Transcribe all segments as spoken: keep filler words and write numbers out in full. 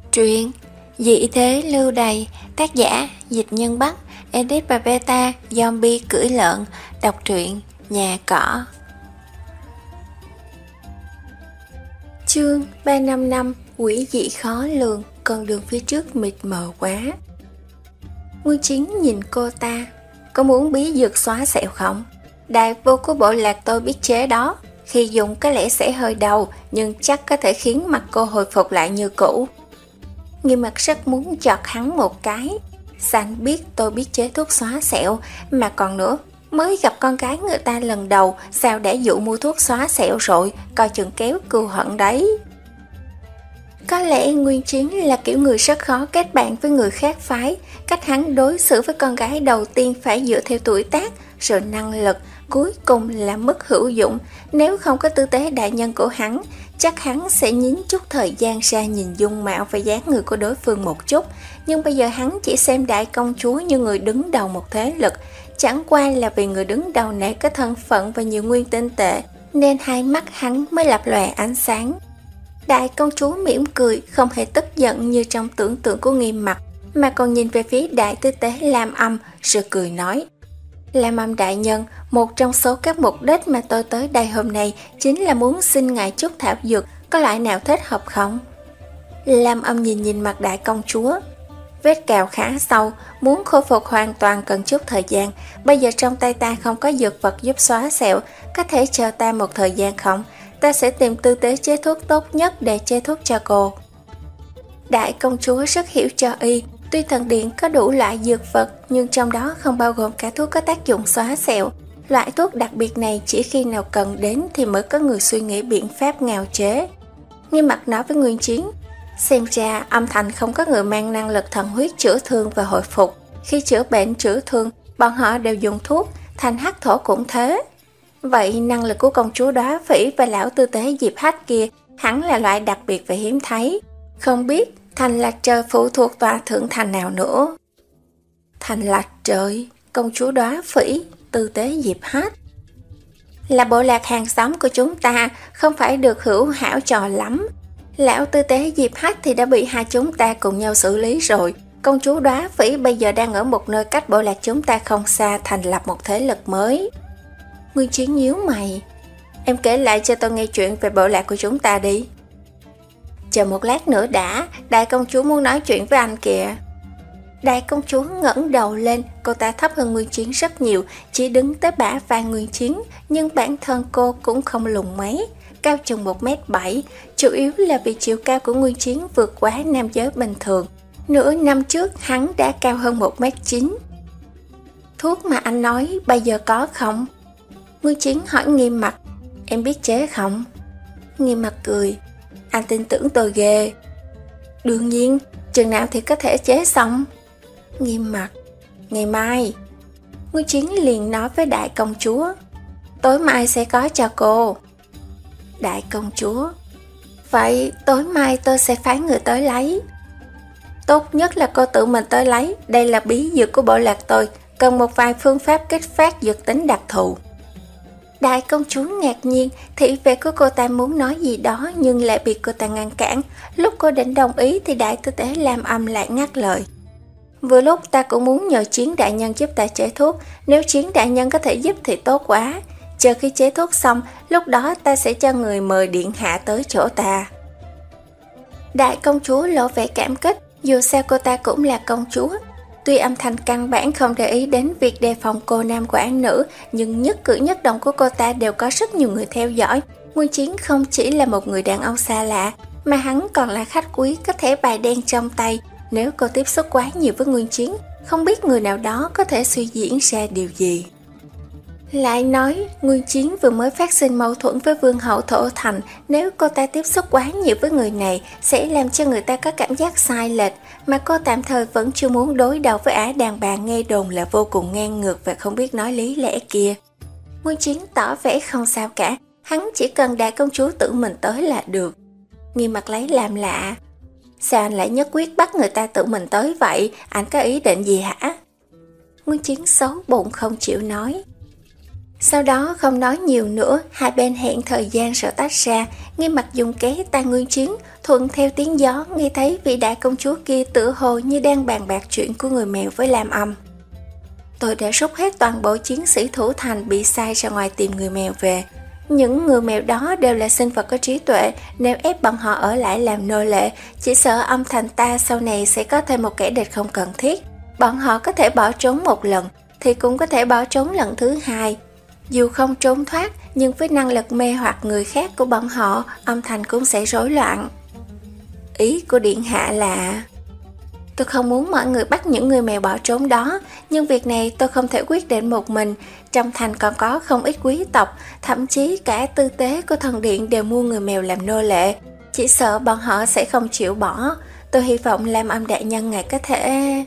Truyện Dị thế lưu đày, tác giả Dịch Nhân Bắc, edit và beta Zombie cưỡi lợn. Đọc truyện Nhà Cỏ. Chương ba năm năm quỷ dị khó lường, con đường phía trước mịt mờ quá. Nguyên Chiến nhìn cô ta. Có muốn bí dược xóa sẹo không? Đại vô của bộ lạc tôi biết chế đó. Khi dùng có lẽ sẽ hơi đau, nhưng chắc có thể khiến mặt cô hồi phục lại như cũ. Nghiêm Mặt rất muốn chọt hắn một cái. Sao biết tôi biết chế thuốc xóa sẹo? Mà còn nữa, mới gặp con gái người ta lần đầu, sao đã dụ mua thuốc xóa sẹo rồi, coi chừng kéo cừu hận đấy. Có lẽ Nguyên Chiến là kiểu người rất khó kết bạn với người khác phái. Cách hắn đối xử với con gái đầu tiên phải dựa theo tuổi tác, rồi năng lực, cuối cùng là mức hữu dụng. Nếu không có tư tế đại nhân của hắn, chắc hắn sẽ nhín chút thời gian ra nhìn dung mạo và dáng người của đối phương một chút. Nhưng bây giờ hắn chỉ xem đại công chúa như người đứng đầu một thế lực. Chẳng qua là vì người đứng đầu này có thân phận và nhiều nguyên tinh tệ, nên hai mắt hắn mới lập lòe ánh sáng. Đại công chúa mỉm cười, không hề tức giận như trong tưởng tượng của Nghiêm Mặt, mà còn nhìn về phía đại tư tế Lam Âm, rồi cười nói: Lam Âm đại nhân, một trong số các mục đích mà tôi tới đây hôm nay chính là muốn xin ngài chút thảo dược, có loại nào thích hợp không? Lam Âm nhìn nhìn mặt đại công chúa. Vết cào khá sâu, muốn khôi phục hoàn toàn cần chút thời gian. Bây giờ trong tay ta không có dược vật giúp xóa sẹo, có thể chờ ta một thời gian không? Ta sẽ tìm tư tế chế thuốc tốt nhất để chế thuốc cho cô. Đại công chúa rất hiểu cho y. Tuy thần điện có đủ loại dược vật, nhưng trong đó không bao gồm cả thuốc có tác dụng xóa sẹo. Loại thuốc đặc biệt này chỉ khi nào cần đến thì mới có người suy nghĩ biện pháp ngao chế. Nghiêm Mặt nói với Nguyên Chiến: Xem ra âm thành không có người mang năng lực thần huyết chữa thương và hồi phục. Khi chữa bệnh chữa thương, bọn họ đều dùng thuốc, Thành Hắc Thổ cũng thế. Vậy năng lực của công chúa Đóa Phỉ và lão tư tế Diệp Hách kia hẳn là loại đặc biệt và hiếm thấy. Không biết Thành Lạc Trời phụ thuộc tòa thượng thành nào nữa? Thành Lạc Trời, công chúa Đóa Phỉ, tư tế Diệp Hách là bộ lạc hàng xóm của chúng ta, không phải được hữu hảo trò lắm. Lão tư tế Diệp Hách thì đã bị hai chúng ta cùng nhau xử lý rồi. Công chúa Đóa Phỉ bây giờ đang ở một nơi cách bộ lạc chúng ta không xa, thành lập một thế lực mới. Nguyên Chiến nhíu mày. Em kể lại cho tôi nghe chuyện về bộ lạc của chúng ta đi. Chờ một lát nữa đã, đại công chúa muốn nói chuyện với anh kìa. Đại công chúa ngẩng đầu lên, cô ta thấp hơn Nguyên Chiến rất nhiều, chỉ đứng tới bả vai Nguyên Chiến, nhưng bản thân cô cũng không lùn mấy, cao chừng một mét bảy, chủ yếu là vì chiều cao của Nguyên Chiến vượt quá nam giới bình thường. Nửa năm trước hắn đã cao hơn một mét chín. Thuốc mà anh nói bây giờ có không? Nguyên Chiến hỏi Nghiêm Mặt. Em biết chế không? Nghiêm Mặt cười. Anh tin tưởng tôi ghê. Đương nhiên, chừng nào thì có thể chế xong? Nghiêm Mặt. Ngày mai. Nguyên Chiến liền nói với đại công chúa. Tối mai sẽ có cho cô. Đại công chúa. Vậy tối mai tôi sẽ phái người tới lấy. Tốt nhất là cô tự mình tới lấy. Đây là bí dược của bộ lạc tôi, cần một vài phương pháp kích phát dược tính đặc thù. Đại công chúa ngạc nhiên, thị vệ của cô ta muốn nói gì đó nhưng lại bị cô ta ngăn cản. Lúc cô định đồng ý thì đại tư tế Lam Âm lại ngắt lời. Vừa lúc ta cũng muốn nhờ Chiến đại nhân giúp ta chế thuốc. Nếu Chiến đại nhân có thể giúp thì tốt quá. Chờ khi chế thuốc xong, lúc đó ta sẽ cho người mời điện hạ tới chỗ ta. Đại công chúa lộ vẻ cảm kích, dù sao cô ta cũng là công chúa. Tuy âm thanh căn bản không để ý đến việc đề phòng cô nam quản nữ, nhưng nhất cử nhất động của cô ta đều có rất nhiều người theo dõi. Nguyên Chiến không chỉ là một người đàn ông xa lạ, mà hắn còn là khách quý có thẻ bài đen trong tay. Nếu cô tiếp xúc quá nhiều với Nguyên Chiến, không biết người nào đó có thể suy diễn ra điều gì. Lại nói, Nguyên Chiến vừa mới phát sinh mâu thuẫn với vương hậu Thổ Thành. Nếu cô ta tiếp xúc quá nhiều với người này, sẽ làm cho người ta có cảm giác sai lệch. Mà cô tạm thời vẫn chưa muốn đối đầu với ả đàn bà nghe đồn là vô cùng ngang ngược và không biết nói lý lẽ kia. Nguyên Chiến tỏ vẻ không sao cả, hắn chỉ cần đại công chúa tự mình tới là được. Nghiêm Mặt lấy làm lạ. Sao anh lại nhất quyết bắt người ta tự mình tới vậy? Anh có ý định gì hả? Nguyên Chiến xấu bụng không chịu nói. Sau đó không nói nhiều nữa, hai bên hẹn thời gian rồi tách ra. Nghiêm Mặc dùng kế tay Nguyên Chiến, thuận theo tiếng gió, nghe thấy vị đại công chúa kia tựa hồ như đang bàn bạc chuyện của người mèo với Lam Âm. Tôi đã rút hết toàn bộ chiến sĩ thủ thành bị sai ra ngoài tìm người mèo về. Những người mèo đó đều là sinh vật có trí tuệ, nếu ép bọn họ ở lại làm nô lệ, chỉ sợ âm thành ta sau này sẽ có thêm một kẻ địch không cần thiết. Bọn họ có thể bỏ trốn một lần, thì cũng có thể bỏ trốn lần thứ hai. Dù không trốn thoát, nhưng với năng lực mê hoặc người khác của bọn họ, âm thành cũng sẽ rối loạn. Ý của điện hạ là... Tôi không muốn mọi người bắt những người mèo bỏ trốn đó, nhưng việc này tôi không thể quyết định một mình. Trong thành còn có không ít quý tộc, thậm chí cả tư tế của thần điện đều mua người mèo làm nô lệ. Chỉ sợ bọn họ sẽ không chịu bỏ. Tôi hy vọng Lam Âm đại nhân ngài có thể...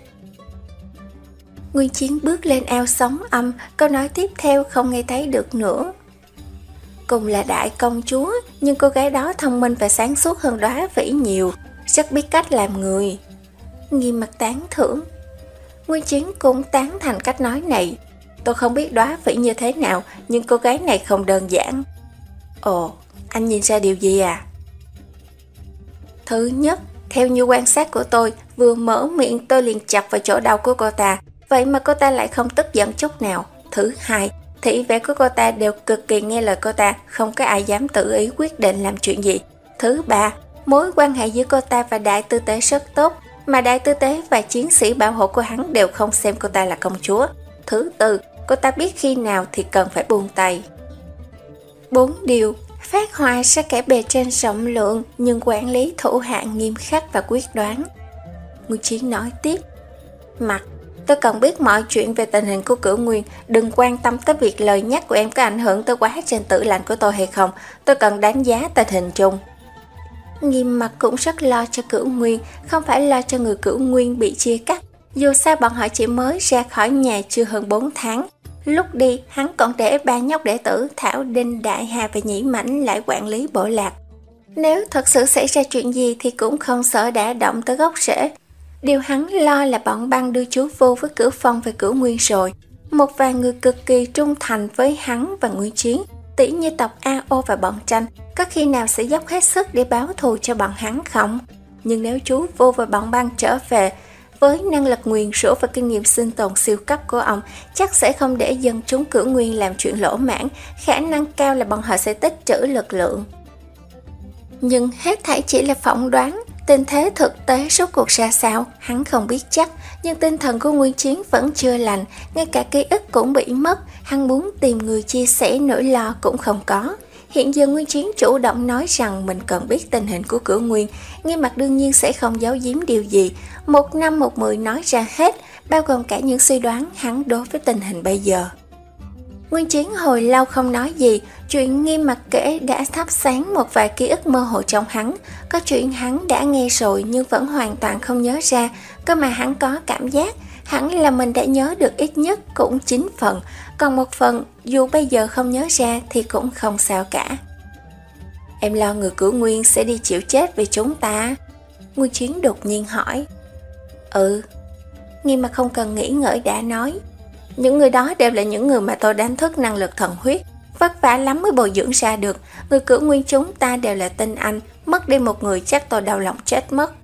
Nguyên Chiến bước lên ao sóng âm, câu nói tiếp theo không nghe thấy được nữa. Cùng là đại công chúa, nhưng cô gái đó thông minh và sáng suốt hơn Đóa Vĩ nhiều, rất biết cách làm người. Nghiêm Mặc tán thưởng. Nguyên Chiến cũng tán thành cách nói này. Tôi không biết Đóa Vĩ như thế nào, nhưng cô gái này không đơn giản. Ồ, anh nhìn ra điều gì à? Thứ nhất, theo như quan sát của tôi, vừa mở miệng tôi liền chọc vào chỗ đau của cô ta, vậy mà cô ta lại không tức giận chút nào. Thứ hai, thị vệ của cô ta đều cực kỳ nghe lời cô ta, không có ai dám tự ý quyết định làm chuyện gì. Thứ ba, mối quan hệ giữa cô ta và đại tư tế rất tốt, mà đại tư tế và chiến sĩ bảo hộ của hắn đều không xem cô ta là công chúa. Thứ tư, cô ta biết khi nào thì cần phải buông tay. Bốn điều phát họa ra kẻ bề trên rộng lượng, nhưng quản lý thủ hạ nghiêm khắc và quyết đoán. Nguyên Chiến nói tiếp. Mặt, tôi cần biết mọi chuyện về tình hình của Cửu Nguyên, đừng quan tâm tới việc lời nhắc của em có ảnh hưởng tới quá trình tự lành của tôi hay không. Tôi cần đánh giá tình hình chung. Nghiêm Mặc cũng rất lo cho Cửu Nguyên, không phải lo cho người Cửu Nguyên bị chia cắt. Dù sao bọn họ chỉ mới ra khỏi nhà chưa hơn bốn tháng. Lúc đi, hắn còn để ba nhóc đệ tử Thảo Đinh, Đại Hà và Nhĩ Mãnh lại quản lý bộ lạc. Nếu thật sự xảy ra chuyện gì thì cũng không sợ đã động tới gốc rễ. Điều hắn lo là bọn băng đưa chú Vô với Cửu Phong về Cửu Nguyên rồi. Một vài người cực kỳ trung thành với hắn và Nguyên Chiến, tỉ như tộc A O và bọn Tranh, có khi nào sẽ dốc hết sức để báo thù cho bọn hắn không? Nhưng nếu chú Vô và bọn băng trở về, với năng lực nguyền rủa và kinh nghiệm sinh tồn siêu cấp của ông, chắc sẽ không để dân chúng Cửu Nguyên làm chuyện lỗ mãn, khả năng cao là bọn họ sẽ tích trữ lực lượng. Nhưng hết thảy chỉ là phỏng đoán, tình thế thực tế rốt cuộc ra sao, hắn không biết chắc, nhưng tinh thần của Nguyên Chiến vẫn chưa lành, ngay cả ký ức cũng bị mất, hắn muốn tìm người chia sẻ nỗi lo cũng không có. Hiện giờ Nguyên Chiến chủ động nói rằng mình cần biết tình hình của Cửu Nguyên, Nghiêm Mặc đương nhiên sẽ không giấu giếm điều gì, một năm một mười nói ra hết, bao gồm cả những suy đoán hắn đối với tình hình bây giờ. Nguyên Chiến hồi lâu không nói gì, chuyện Nghiêm Mặc kể đã thắp sáng một vài ký ức mơ hồ trong hắn, có chuyện hắn đã nghe rồi nhưng vẫn hoàn toàn không nhớ ra, cơ mà hắn có cảm giác hẳn là mình đã nhớ được ít nhất cũng chín phần, còn một phần dù bây giờ không nhớ ra thì cũng không sao cả. Em lo người Cửu Nguyên sẽ đi chịu chết vì chúng ta? Nguyên Chiến đột nhiên hỏi. Ừ. Nghiêm Mặc không cần nghĩ ngợi đã nói. Những người đó đều là những người mà tôi đánh thức năng lực thần huyết, vất vả lắm mới bồi dưỡng ra được. Người Cửu Nguyên chúng ta đều là tinh anh, mất đi một người chắc tôi đau lòng chết mất.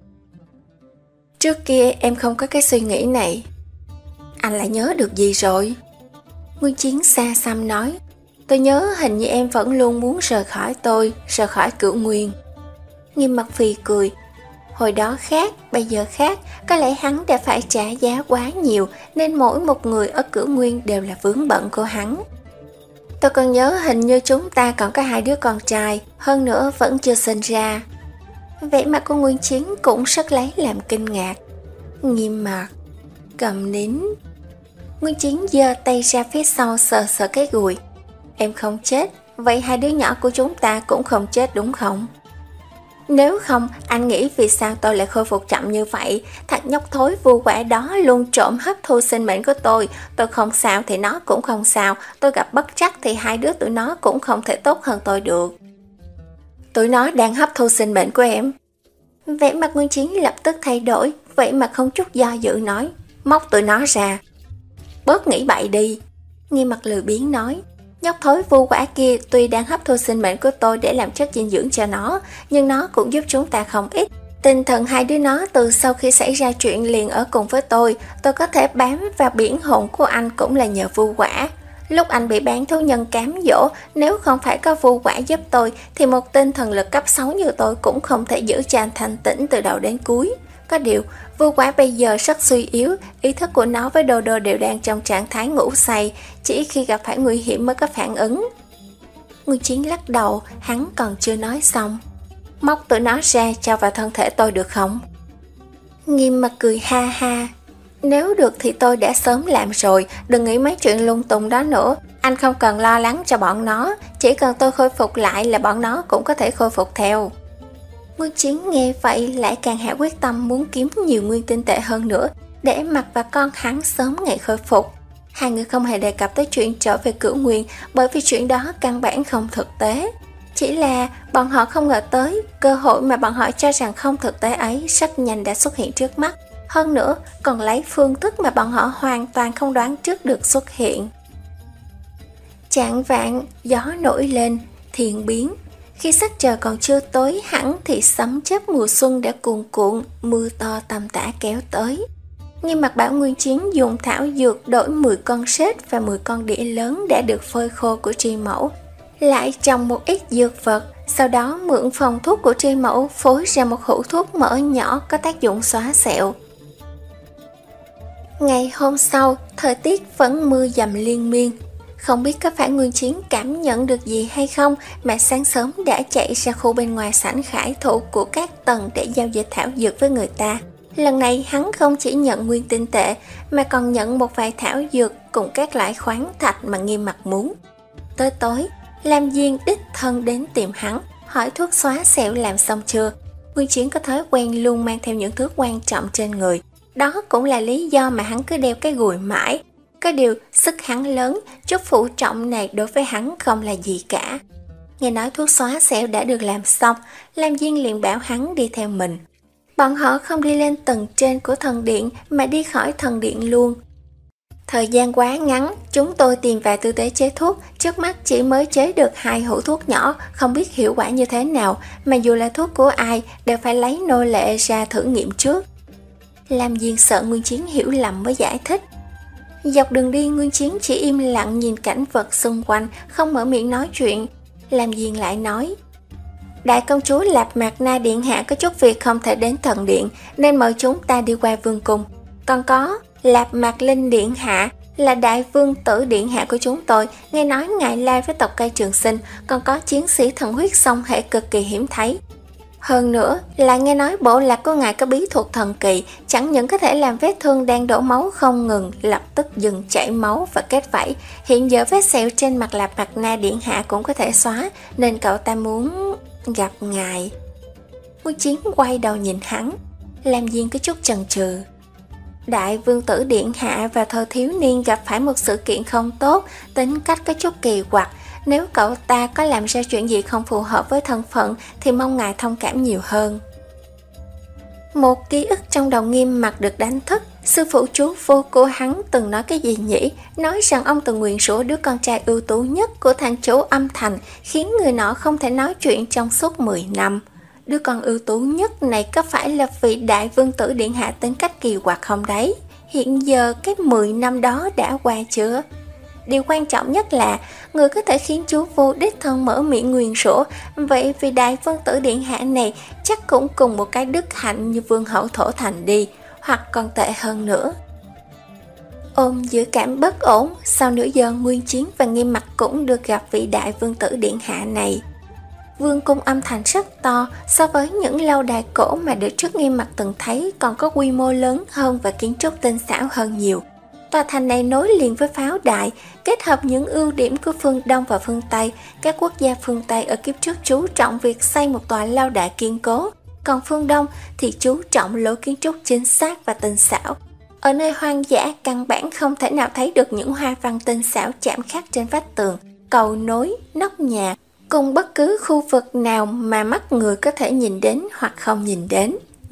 Trước kia em không có cái suy nghĩ này. Anh lại nhớ được gì rồi? Nguyên Chiến xa xăm nói. Tôi nhớ hình như em vẫn luôn muốn rời khỏi tôi, rời khỏi Cửu Nguyên. Nghiêm Mặc phì cười. Hồi đó khác, bây giờ khác, có lẽ hắn đã phải trả giá quá nhiều nên mỗi một người ở Cửu Nguyên đều là vướng bận của hắn. Tôi còn nhớ hình như chúng ta còn có hai đứa con trai, hơn nữa vẫn chưa sinh ra. Vẻ mặt của Nguyên Chiến cũng rất lấy làm kinh ngạc. Nghiêm Mặc cầm nín. Nguyên Chiến giơ tay ra phía sau sờ sờ cái gùi. Em không chết, vậy hai đứa nhỏ của chúng ta cũng không chết đúng không? Nếu không, anh nghĩ vì sao tôi lại khôi phục chậm như vậy? Thằng nhóc thối vô quả đó luôn trộm hấp thu sinh mệnh của tôi. Tôi không sao thì nó cũng không sao. Tôi gặp bất trắc thì hai đứa tụi nó cũng không thể tốt hơn tôi được. Tụi nó đang hấp thu sinh mệnh của em. Vẻ mặt Nguyên Chiến lập tức thay đổi, vậy mà không chút do dự nói. Móc tụi nó ra. Bớt nghĩ bậy đi. Nghiêm Mặc lười biếng nói, nhóc thối vu quả kia tuy đang hấp thu sinh mệnh của tôi để làm chất dinh dưỡng cho nó, nhưng nó cũng giúp chúng ta không ít. Tinh thần hai đứa nó từ sau khi xảy ra chuyện liền ở cùng với tôi, tôi có thể bám vào biển hồn của anh cũng là nhờ vu quả. Lúc anh bị bán thú nhân cám dỗ, nếu không phải có vu quả giúp tôi, thì một tinh thần lực cấp sáu như tôi cũng không thể giữ cho anh thanh tĩnh từ đầu đến cuối. Có điều, vu quả bây giờ rất suy yếu, ý thức của nó với Đô Đô đều đang trong trạng thái ngủ say, chỉ khi gặp phải nguy hiểm mới có phản ứng. Nguyên Chiến lắc đầu, hắn còn chưa nói xong. Móc tụi nó ra cho vào thân thể tôi được không? Nghiêm Mặc cười ha ha. Nếu được thì tôi đã sớm làm rồi, đừng nghĩ mấy chuyện lung tung đó nữa. Anh không cần lo lắng cho bọn nó, chỉ cần tôi khôi phục lại là bọn nó cũng có thể khôi phục theo. Nguyên Chiến nghe vậy lại càng hạ quyết tâm muốn kiếm nhiều nguyên tinh tệ hơn nữa, để Mặc và con hắn sớm ngày khôi phục. Hai người không hề đề cập tới chuyện trở về Cửu Nguyên, bởi vì chuyện đó căn bản không thực tế. Chỉ là bọn họ không ngờ tới, cơ hội mà bọn họ cho rằng không thực tế ấy rất nhanh đã xuất hiện trước mắt. Hơn nữa, còn lấy phương thức mà bọn họ hoàn toàn không đoán trước được xuất hiện. Chạng vạng, gió nổi lên, thiên biến. Khi sắc trời còn chưa tối hẳn thì sấm chớp mùa xuân đã cuồn cuộn, mưa to tầm tã kéo tới. Nghiêm Mặc bảo Nguyên Chiến dùng thảo dược đổi mười con sết và mười con đĩa lớn đã được phơi khô của Tri Mẫu, lại trồng một ít dược vật, sau đó mượn phòng thuốc của Tri Mẫu phối ra một hũ thuốc mỡ nhỏ có tác dụng xóa sẹo. Ngày hôm sau, thời tiết vẫn mưa dầm liên miên. Không biết có phải Nguyên Chiến cảm nhận được gì hay không mà sáng sớm đã chạy ra khu bên ngoài sảnh khải thủ của các tầng để giao dịch thảo dược với người ta. Lần này hắn không chỉ nhận nguyên tinh tệ mà còn nhận một vài thảo dược cùng các loại khoáng thạch mà Nghiêm Mặc muốn. Tới tối, Lam Diên đích thân đến tìm hắn, hỏi thuốc xóa sẹo làm xong chưa. Nguyên Chiến có thói quen luôn mang theo những thứ quan trọng trên người. Đó cũng là lý do mà hắn cứ đeo cái gùi mãi. Có điều sức hắn lớn, chút phụ trọng này đối với hắn không là gì cả. Nghe nói thuốc xóa sẹo đã được làm xong, Lam Diên liền bảo hắn đi theo mình. Bọn họ không đi lên tầng trên của thần điện mà đi khỏi thần điện luôn. Thời gian quá ngắn, chúng tôi tìm vài tư tế chế thuốc, trước mắt chỉ mới chế được hai hũ thuốc nhỏ, không biết hiệu quả như thế nào, mà dù là thuốc của ai đều phải lấy nô lệ ra thử nghiệm trước. Lam Diên sợ Nguyên Chiến hiểu lầm mới giải thích. Dọc đường đi, Nguyên Chiến chỉ im lặng nhìn cảnh vật xung quanh, không mở miệng nói chuyện. Lam Diên lại nói, đại công chúa Lạp Mạc Na điện hạ có chút việc không thể đến thần điện, nên mời chúng ta đi qua vương cung. Còn có Lạp Mạc Linh điện hạ là đại vương tử điện hạ của chúng tôi, nghe nói ngài lai với tộc cây Trường Sinh, còn có chiến sĩ thần huyết song hệ cực kỳ hiếm thấy. Hơn nữa là nghe nói bộ lạc của ngài có bí thuật thần kỳ, chẳng những có thể làm vết thương đang đổ máu không ngừng lập tức dừng chảy máu và kết vảy. Hiện giờ vết sẹo trên mặt Lạp Mạc Na điện hạ cũng có thể xóa, nên cậu ta muốn gặp ngài. Nguyên Chiến quay đầu nhìn hắn, Lam Diên có chút chần chừ. Đại vương tử điện hạ và thời thiếu niên gặp phải một sự kiện không tốt, tính cách có chút kỳ quặc. Nếu cậu ta có làm ra chuyện gì không phù hợp với thân phận thì mong ngài thông cảm nhiều hơn. Một ký ức trong đầu Nghiêm Mặc được đánh thức. Sư phụ chú vô của hắn từng nói cái gì nhỉ? Nói rằng ông từng nguyền rủa đứa con trai ưu tú nhất của thành chủ Âm Thành, khiến người nọ không thể nói chuyện trong suốt mười năm. Đứa con ưu tú nhất này có phải là vị đại vương tử điện hạ tính cách kỳ quặc không đấy? Hiện giờ cái mười năm đó đã qua chưa? Điều quan trọng nhất là người có thể khiến chú vô đích thân mở miệng nguyền rủa, vậy vì đại vương tử điện hạ này chắc cũng cùng một cái đức hạnh như vương hậu thổ thành đi, hoặc còn tệ hơn nữa. Ôm giữa cảm bất ổn, sau nửa giờ Nguyên Chiến và Nghiêm Mặc cũng được gặp vị đại vương tử điện hạ này. Vương cung Âm Thành rất to, so với những lâu đài cổ mà đợt trước Nghiêm Mặc từng thấy còn có quy mô lớn hơn và kiến trúc tinh xảo hơn nhiều. Tòa thành này nối liền với pháo đài, kết hợp những ưu điểm của phương Đông và phương Tây. Các quốc gia phương Tây ở kiếp trước chú trọng việc xây một tòa lâu đài kiên cố, còn phương Đông thì chú trọng lối kiến trúc chính xác và tinh xảo. Ở nơi hoang dã căn bản không thể nào thấy được những hoa văn tinh xảo chạm khắc trên vách tường, cầu nối, nóc nhà, cùng bất cứ khu vực nào mà mắt người có thể nhìn đến hoặc không nhìn đến.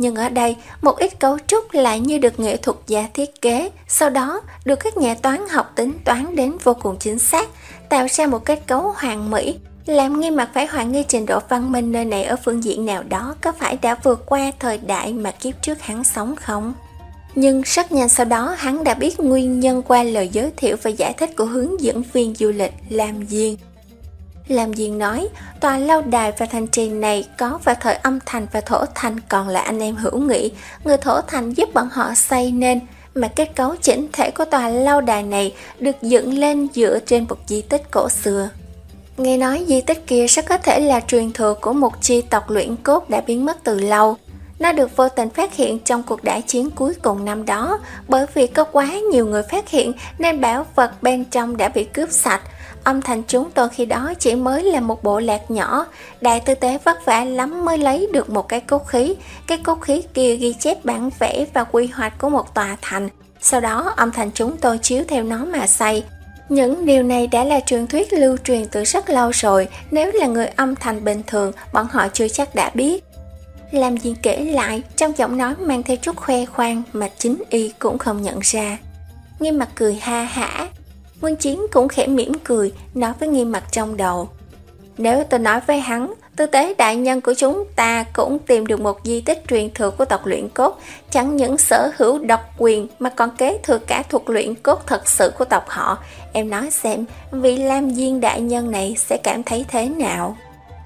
nhưng ở đây một ít cấu trúc lại như được nghệ thuật gia thiết kế, sau đó được các nhà toán học tính toán đến vô cùng chính xác, tạo ra một kết cấu hoàn mỹ, làm Nghiêm Mặc phải hoài nghi trình độ văn minh nơi này ở phương diện nào đó có phải đã vượt qua thời đại mà kiếp trước hắn sống không. Nhưng rất nhanh sau đó hắn đã biết nguyên nhân qua lời giới thiệu và giải thích của hướng dẫn viên du lịch Lam Diên. Lam Diên nói, tòa lâu đài và thành trì này có vào thời Âm Thành và Thổ Thành còn là anh em hữu nghị, người Thổ Thành giúp bọn họ xây nên, mà kết cấu chỉnh thể của tòa lâu đài này được dựng lên dựa trên một di tích cổ xưa. Nghe nói di tích kia rất có thể là truyền thừa của một chi tộc luyện cốt đã biến mất từ lâu. Nó được vô tình phát hiện trong cuộc đại chiến cuối cùng năm đó, bởi vì có quá nhiều người phát hiện nên bảo vật bên trong đã bị cướp sạch. Âm Thành chúng tôi khi đó chỉ mới là một bộ lạc nhỏ, đại tư tế vất vả lắm mới lấy được một cái cốt khí. Cái cốt khí kia ghi chép bản vẽ và quy hoạch của một tòa thành, sau đó Âm Thành chúng tôi chiếu theo nó mà xây. Những điều này đã là truyền thuyết lưu truyền từ rất lâu rồi, nếu là người Âm Thành bình thường, bọn họ chưa chắc đã biết. Lam Diên kể lại, trong giọng nói mang theo chút khoe khoang mà chính y cũng không nhận ra. Nghiêm Mặc cười ha hả. Nguyên Chiến cũng khẽ mỉm cười, nói với Nghiêm Mặc trong đầu. Nếu tôi nói với hắn, tư tế đại nhân của chúng ta cũng tìm được một di tích truyền thừa của tộc luyện cốt, chẳng những sở hữu độc quyền mà còn kế thừa cả thuật luyện cốt thật sự của tộc họ. Em nói xem, vị Lam Diên đại nhân này sẽ cảm thấy thế nào?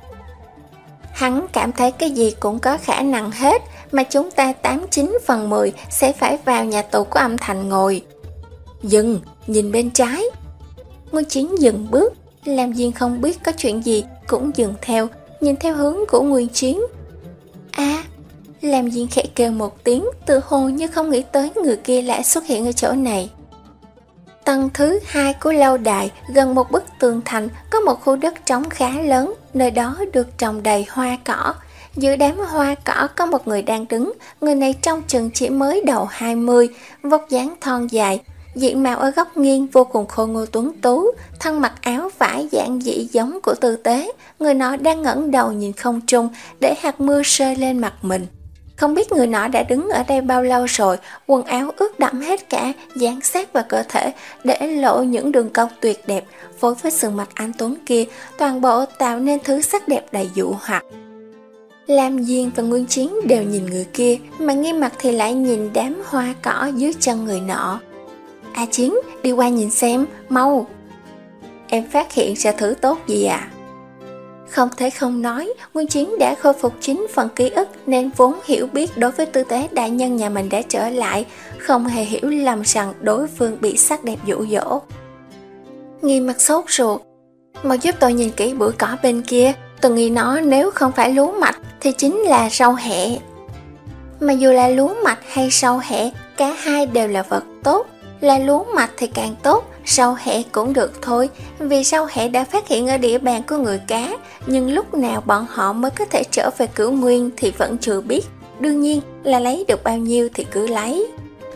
Hắn cảm thấy cái gì cũng có khả năng hết, mà chúng ta tám chín phần mười sẽ phải vào nhà tù của Âm Thành ngồi. Dừng, nhìn bên trái. Nguyên Chiến dừng bước, Lam Diên không biết có chuyện gì cũng dừng theo, nhìn theo hướng của Nguyên Chiến. À, Lam Diên khẽ kêu một tiếng, tự hồ như không nghĩ tới người kia lại xuất hiện ở chỗ này. Tầng thứ hai của lâu đài, gần một bức tường thành, có một khu đất trống khá lớn, nơi đó được trồng đầy hoa cỏ. Giữa đám hoa cỏ có một người đang đứng, người này trông chừng chỉ mới đầu hai mươi, vóc dáng thon dài, diện mạo ở góc nghiêng vô cùng khôi ngô tuấn tú, thân mặc áo vải giản dị giống của tư tế. Người nọ đang ngẩng đầu nhìn không trung, để hạt mưa rơi lên mặt mình. Không biết người nọ đã đứng ở đây bao lâu rồi, quần áo ướt đẫm hết cả, dán sát vào cơ thể, để lộ những đường cong tuyệt đẹp, phối với sườn mặt anh tuấn kia, toàn bộ tạo nên thứ sắc đẹp đầy dụ hoặc. Lam Diên và Nguyên Chiến đều nhìn người kia, mà Nghiêm Mặc thì lại nhìn đám hoa cỏ dưới chân người nọ. A Chiến, đi qua nhìn xem, mau. Em phát hiện ra thứ tốt gì à? Không thể không nói, Nguyên Chiến đã khôi phục chín phần ký ức nên vốn hiểu biết đối với tư tế đại nhân nhà mình đã trở lại, không hề hiểu lầm rằng đối phương bị sắc đẹp dụ dỗ. Nghiêm Mặc sốt ruột. Mau giúp tôi nhìn kỹ bụi cỏ bên kia, tôi nghĩ nó nếu không phải lúa mạch thì chính là rau hẹ. Mà dù là lúa mạch hay rau hẹ, cả hai đều là vật tốt. Là lúa mạch thì càng tốt, rau hẹ cũng được thôi, vì rau hẹ đã phát hiện ở địa bàn của người cá, nhưng lúc nào bọn họ mới có thể trở về Cửu Nguyên thì vẫn chưa biết, đương nhiên là lấy được bao nhiêu thì cứ lấy.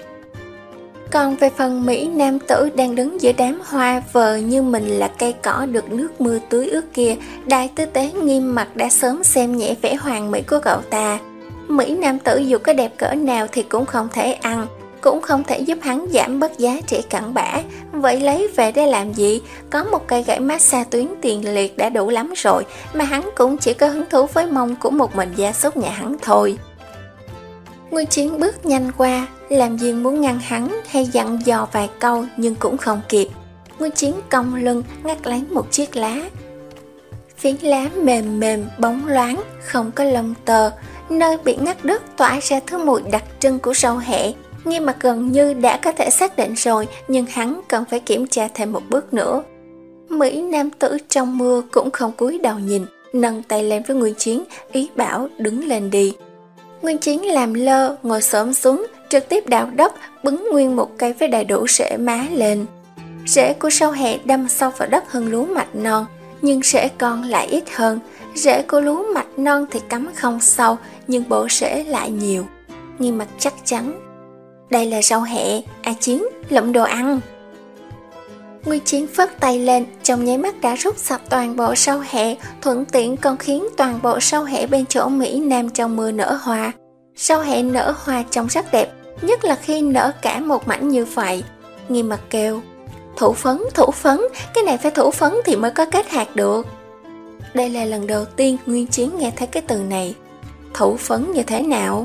Còn về phần Mỹ nam tử đang đứng giữa đám hoa vờ như mình là cây cỏ được nước mưa tưới ướt kia, đại tư tế Nghiêm Mặc đã sớm xem nhẹ vẻ hoàn mỹ của cậu ta. Mỹ nam tử dù có đẹp cỡ nào thì cũng không thể ăn, cũng không thể giúp hắn giảm bớt giá trị cặn bã. Vậy lấy về để làm gì? Có một cây gãy massage tuyến tiền liệt đã đủ lắm rồi, mà hắn cũng chỉ có hứng thú với mông của một mình gia súc nhà hắn thôi. Nguyên Chiến bước nhanh qua, làm Diên muốn ngăn hắn hay dặn dò vài câu nhưng cũng không kịp. Nguyên Chiến cong lưng ngắt lấy một chiếc lá. Phiến lá mềm mềm bóng loáng, không có lông tơ, nơi bị ngắt đứt tỏa ra thứ mùi đặc trưng của rau hẹ. Nghiêm Mặc gần như đã có thể xác định rồi, nhưng hắn cần phải kiểm tra thêm một bước nữa. Mỹ nam tử trong mưa cũng không cúi đầu nhìn, nâng tay lên với Nguyên Chiến, ý bảo đứng lên đi. Nguyên Chiến làm lơ, ngồi xổm xuống, trực tiếp đào đất, bứng nguyên một cây với đầy đủ rễ má lên. Rễ của rau hẹ đâm sâu vào đất hơn lúa mạch non, nhưng rễ con lại ít hơn. Rễ của lúa mạch non thì cắm không sâu, nhưng bộ rễ lại nhiều. Nghiêm Mặc chắc chắn. Đây là rau hẹ, A Chiến, lụm đồ ăn. Nguyên Chiến phất tay lên, trong nháy mắt đã rút sạch toàn bộ rau hẹ, thuận tiện còn khiến toàn bộ rau hẹ bên chỗ Mỹ Nam trong mưa nở hoa. Sao hệ nở hoa trông rất đẹp, nhất là khi nở cả một mảnh như vậy. Nghiêm mặt kêu, thủ phấn, thủ phấn, cái này phải thủ phấn thì mới có kết hạt được. Đây là lần đầu tiên Nguyên Chiến nghe thấy cái từ này. Thủ phấn như thế nào?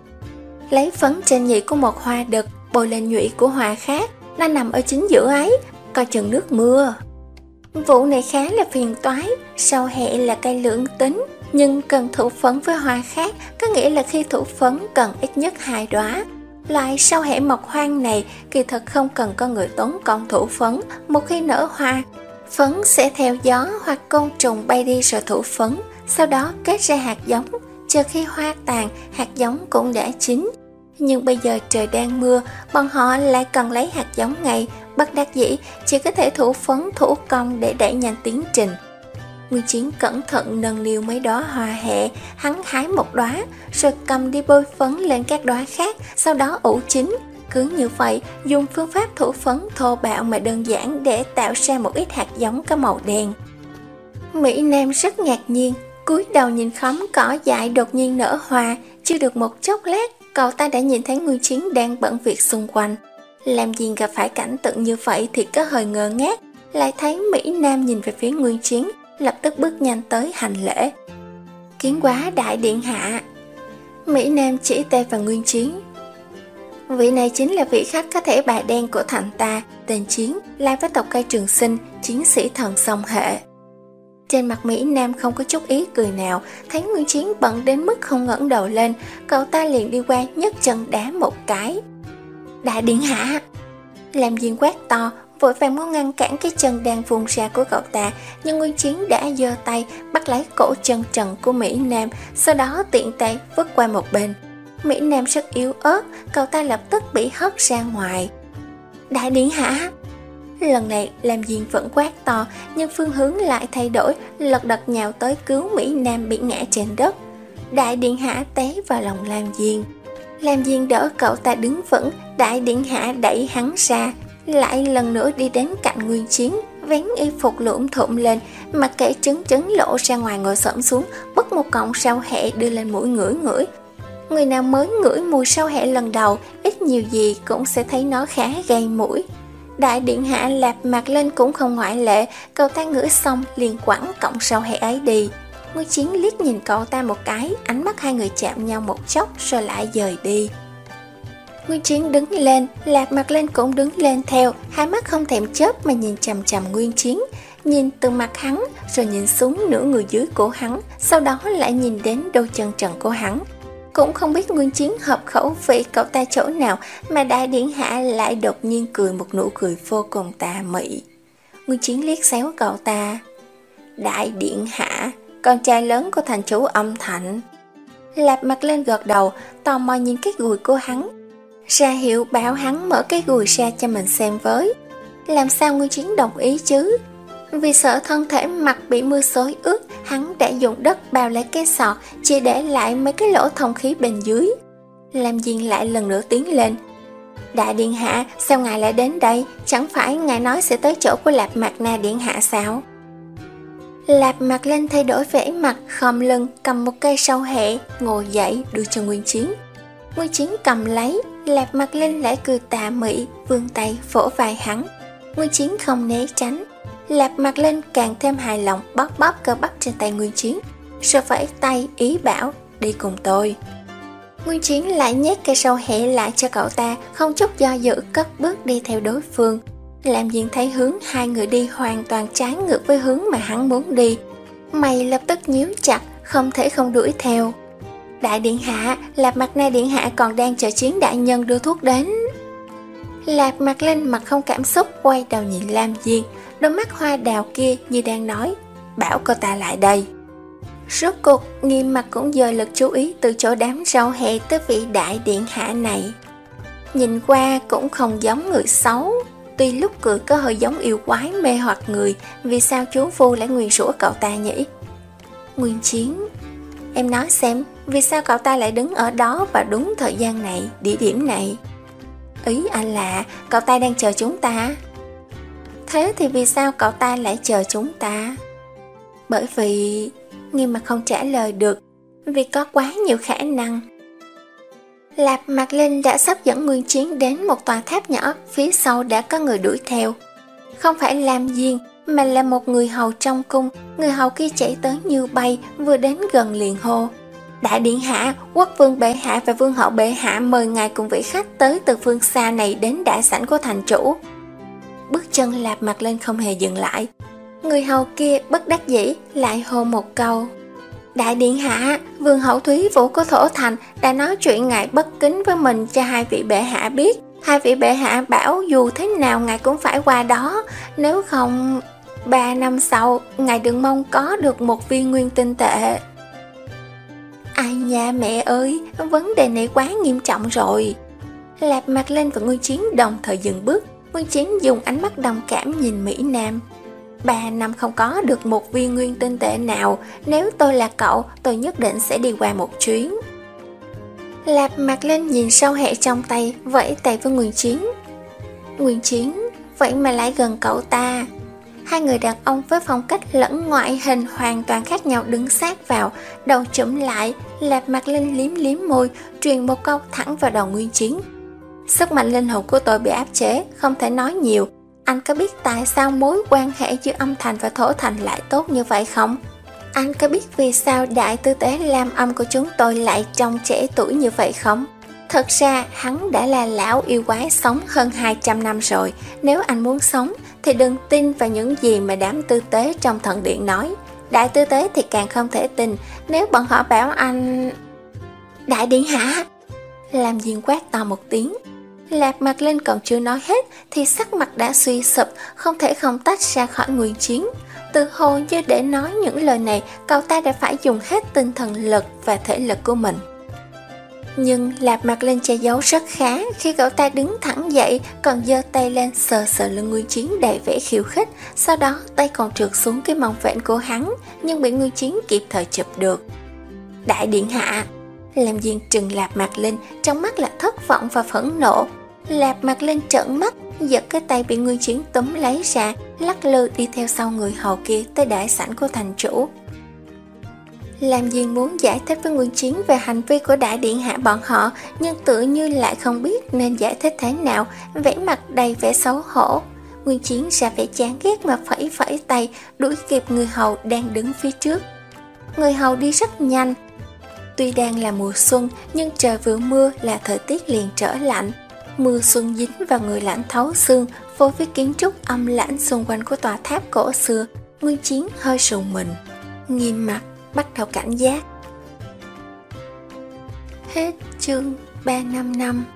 Lấy phấn trên nhị của một hoa đực bôi lên nhụy của hoa khác, nó nằm ở chính giữa ấy, coi chừng nước mưa. Vụ này khá là phiền toái. Sao hệ là cây lưỡng tính, nhưng cần thủ phấn với hoa khác, có nghĩa là khi thủ phấn cần ít nhất hai đóa. Loại sao hệ mọc hoang này kỳ thật không cần có người tốn công thủ phấn. Một khi nở hoa, phấn sẽ theo gió hoặc côn trùng bay đi rồi thủ phấn, sau đó kết ra hạt giống. Chờ khi hoa tàn, hạt giống cũng đã chín. Nhưng bây giờ trời đang mưa, bọn họ lại cần lấy hạt giống ngay, bất đắc dĩ chỉ có thể thủ phấn thủ công để đẩy nhanh tiến trình. Nguyên Chiến cẩn thận nâng niu mấy đóa hoa hệ, hắn hái một đóa rồi cầm đi bôi phấn lên các đóa khác, sau đó ủ chín. Cứ như vậy, dùng phương pháp thủ phấn thô bạo mà đơn giản để tạo ra một ít hạt giống có màu đen. Mỹ Nam rất ngạc nhiên, cúi đầu nhìn khóm cỏ dại đột nhiên nở hoa. Chưa được một chốc lát, cậu ta đã nhìn thấy Nguyên Chiến đang bận việc xung quanh. Làm gì gặp phải cảnh tượng như vậy thì có hơi ngơ ngác, lại thấy Mỹ Nam nhìn về phía Nguyên Chiến, lập tức bước nhanh tới hành lễ. Kiến quá đại điện hạ. Mỹ Nam chỉ tay vào Nguyên Chiến. Vị này chính là vị khách có thể bà đen của thành ta, tên Chiến, lai với tộc cây Trường Sinh, chiến sĩ thần song hệ. Trên mặt Mỹ Nam không có chút ý cười nào, thấy Nguyên Chiến bận đến mức không ngẩng đầu lên, cậu ta liền đi qua nhấc chân đá một cái. Đại điện hạ! Làm Diên quát to, vội vàng muốn ngăn cản cái chân đang vung ra của cậu ta, nhưng Nguyên Chiến đã giơ tay bắt lấy cổ chân trần của Mỹ Nam, sau đó tiện tay vứt qua một bên. Mỹ Nam rất yếu ớt, cậu ta lập tức bị hất ra ngoài. Đại điện hạ! Lần này Lam Diên vẫn quát to, nhưng phương hướng lại thay đổi, lật đật nhào tới cứu Mỹ Nam bị ngã trên đất. Đại điện hạ té vào lòng Lam Diên. Lam Diên đỡ cậu ta đứng vững, đại điện hạ đẩy hắn ra, lại lần nữa đi đến cạnh Nguyên Chiến, vén y phục lụm thụm lên, mặc kệ trứng trứng lộ ra ngoài, ngồi xổm xuống, bứt một cọng sao hệ đưa lên mũi ngửi ngửi. Người nào mới ngửi mùi sao hệ lần đầu, ít nhiều gì cũng sẽ thấy nó khá gây mũi. Đại điện hạ lạp mặt lên cũng không ngoại lệ, cậu ta ngửi xong liền quẳng cọng sao hệ ấy đi. Nguyên Chiến liếc nhìn cậu ta một cái, ánh mắt hai người chạm nhau một chốc rồi lại dời đi. Nguyên Chiến đứng lên, lạp mặt lên cũng đứng lên theo, hai mắt không thèm chớp mà nhìn chằm chằm Nguyên Chiến, nhìn từ mặt hắn rồi nhìn xuống nửa người dưới của hắn, sau đó lại nhìn đến đôi chân trần của hắn. Cũng không biết Nguyên Chiến hợp khẩu vị cậu ta chỗ nào mà đại điện hạ lại đột nhiên cười một nụ cười vô cùng tà mị. Nguyên Chiến liếc xéo cậu ta. Đại điện hạ, con trai lớn của thành chủ Âm Thành. Lạp mặt lên gật đầu, tò mò nhìn cái gùi của hắn, ra hiệu bảo hắn mở cái gùi ra cho mình xem với. Làm sao Nguyên Chiến đồng ý chứ? Vì sợ thân thể mặt bị mưa xối ướt, hắn đã dùng đất bao lấy cái sọt, chỉ để lại mấy cái lỗ thông khí bên dưới. Lam Diên lại lần nữa tiến lên. Đại điện hạ, sao ngài lại đến đây? Chẳng phải ngài nói sẽ tới chỗ của Lạp Mạc Na điện hạ sao? Lạp mặt lên thay đổi vẻ mặt, khom lưng, cầm một cây sâu hệ, ngồi dậy đưa cho Nguyên Chiến. Nguyên Chiến cầm lấy, Lạp mặt lên lại cười tà mị, vươn tay vỗ vai hắn. Nguyên Chiến không né tránh. Lạp mặt lên càng thêm hài lòng, bóp bóp cơ bắp trên tay Nguyên Chiến, rồi vẫy tay ý bảo đi cùng tôi. Nguyên Chiến lại nhét cây sâu hệ lại cho cậu ta, không chút do dự cất bước đi theo đối phương. Làm Diên thấy hướng hai người đi hoàn toàn trái ngược với hướng mà hắn muốn đi, mày lập tức nhíu chặt, không thể không đuổi theo. Đại điện hạ, Lạp Mặt Na điện hạ còn đang chờ Chiến đại nhân đưa thuốc đến. Lạp mặt lên mặt không cảm xúc, quay đầu nhìn Lam Diên, đôi mắt hoa đào kia như đang nói, bảo cô ta lại đây. Rốt cuộc, Nghiêm Mặt cũng dời lực chú ý từ chỗ đám rau hẹ tới vị đại điện hạ này. Nhìn qua cũng không giống người xấu, tuy lúc cười có hơi giống yêu quái mê hoặc người, vì sao chú Phu lại nguyền rủa cậu ta nhỉ? Nguyên Chiến, em nói xem, vì sao cậu ta lại đứng ở đó vào đúng thời gian này, địa điểm này? Ý anh là cậu ta đang chờ chúng ta. Thế thì vì sao cậu ta lại chờ chúng ta? Bởi vì... Nghiêm Mặt không trả lời được, vì có quá nhiều khả năng. Lạp Mạc Linh đã sắp dẫn Nguyên Chiến đến một tòa tháp nhỏ, phía sau đã có người đuổi theo. Không phải Lam Diên, mà là một người hầu trong cung. Người hầu kia chạy tới như bay, vừa đến gần liền hô: Đại điện hạ, quốc vương bệ hạ và vương hậu bệ hạ mời ngài cùng vị khách tới từ phương xa này đến đại sảnh của thành chủ. Bước chân Lạp Mạc Linh không hề dừng lại. Người hầu kia bất đắc dĩ lại hô một câu: Đại điện hạ, vương hậu Thúy Vũ của Thổ Thành đã nói chuyện ngài bất kính với mình cho hai vị bệ hạ biết. Hai vị bệ hạ bảo dù thế nào ngài cũng phải qua đó, nếu không ba năm sau ngài đừng mong có được một viên nguyên tinh tệ. Ai nha mẹ ơi, vấn đề này quá nghiêm trọng rồi. Lạp Mạc Linh và Nguyên Chiến đồng thời dừng bước. Nguyên Chiến dùng ánh mắt đồng cảm nhìn Mỹ Nam. Ba năm không có được một viên nguyên tinh tệ nào, nếu tôi là cậu, tôi nhất định sẽ đi qua một chuyến. Lạp Mạc Linh nhìn sau hệ trong tay, vẫy tay với Nguyên Chiến. Nguyên Chiến, vậy mà lại gần cậu ta. Hai người đàn ông với phong cách lẫn ngoại hình hoàn toàn khác nhau đứng sát vào, đầu chụm lại. Lạp Mạc Linh liếm liếm môi, truyền một câu thẳng vào đầu Nguyên Chiến. Sức mạnh linh hồn của tôi bị áp chế, không thể nói nhiều. Anh có biết tại sao mối quan hệ giữa âm thành và thổ thành lại tốt như vậy không? Anh có biết vì sao đại tư tế Lam Âm của chúng tôi lại trông trẻ tuổi như vậy không? Thật ra hắn đã là lão yêu quái sống hơn hai trăm năm rồi. Nếu anh muốn sống thì đừng tin vào những gì mà đám tư tế trong thần điện nói. Đại tư tế thì càng không thể tin. Nếu bọn họ bảo anh... Đại điện hạ! Làm Diên quát to một tiếng. Lạp Mạc Linh còn chưa nói hết thì sắc mặt đã suy sụp, không thể không tách ra khỏi Nguyên Chiến. Từ hồ như để nói những lời này, cậu ta đã phải dùng hết tinh thần lực và thể lực của mình. Nhưng Lạp Mạc Linh che giấu rất khá. Khi cậu ta đứng thẳng dậy, còn giơ tay lên sờ sờ lưng Nguyên Chiến đầy vẻ khiêu khích. Sau đó tay còn trượt xuống cái mông vẹn của hắn, nhưng bị Nguyên Chiến kịp thời chụp được. Đại điện hạ! Làm Diên trừng Lạp Mạc Linh, trong mắt là thất vọng và phẫn nộ. Lạp Mạc Linh trợn mắt, giật cái tay bị Nguyên Chiến túm lấy ra, lắc lư đi theo sau người hầu kia tới đại sảnh của thành chủ. Làm Diên muốn giải thích với Nguyên Chiến về hành vi của đại điện hạ bọn họ, nhưng tự như lại không biết nên giải thích thế nào, vẻ mặt đầy vẻ xấu hổ. Nguyên Chiến ra vẻ chán ghét mà phẩy phẩy tay, đuổi kịp người hầu đang đứng phía trước. Người hầu đi rất nhanh. Tuy đang là mùa xuân, nhưng trời vừa mưa là thời tiết liền trở lạnh. Mưa xuân dính vào người lạnh thấu xương, phối với kiến trúc âm lãnh xung quanh của tòa tháp cổ xưa. Nguyên Chiến hơi rùng mình, nghiêm mặt, bắt đầu cảnh giác. Hết chương ba trăm năm mươi lăm.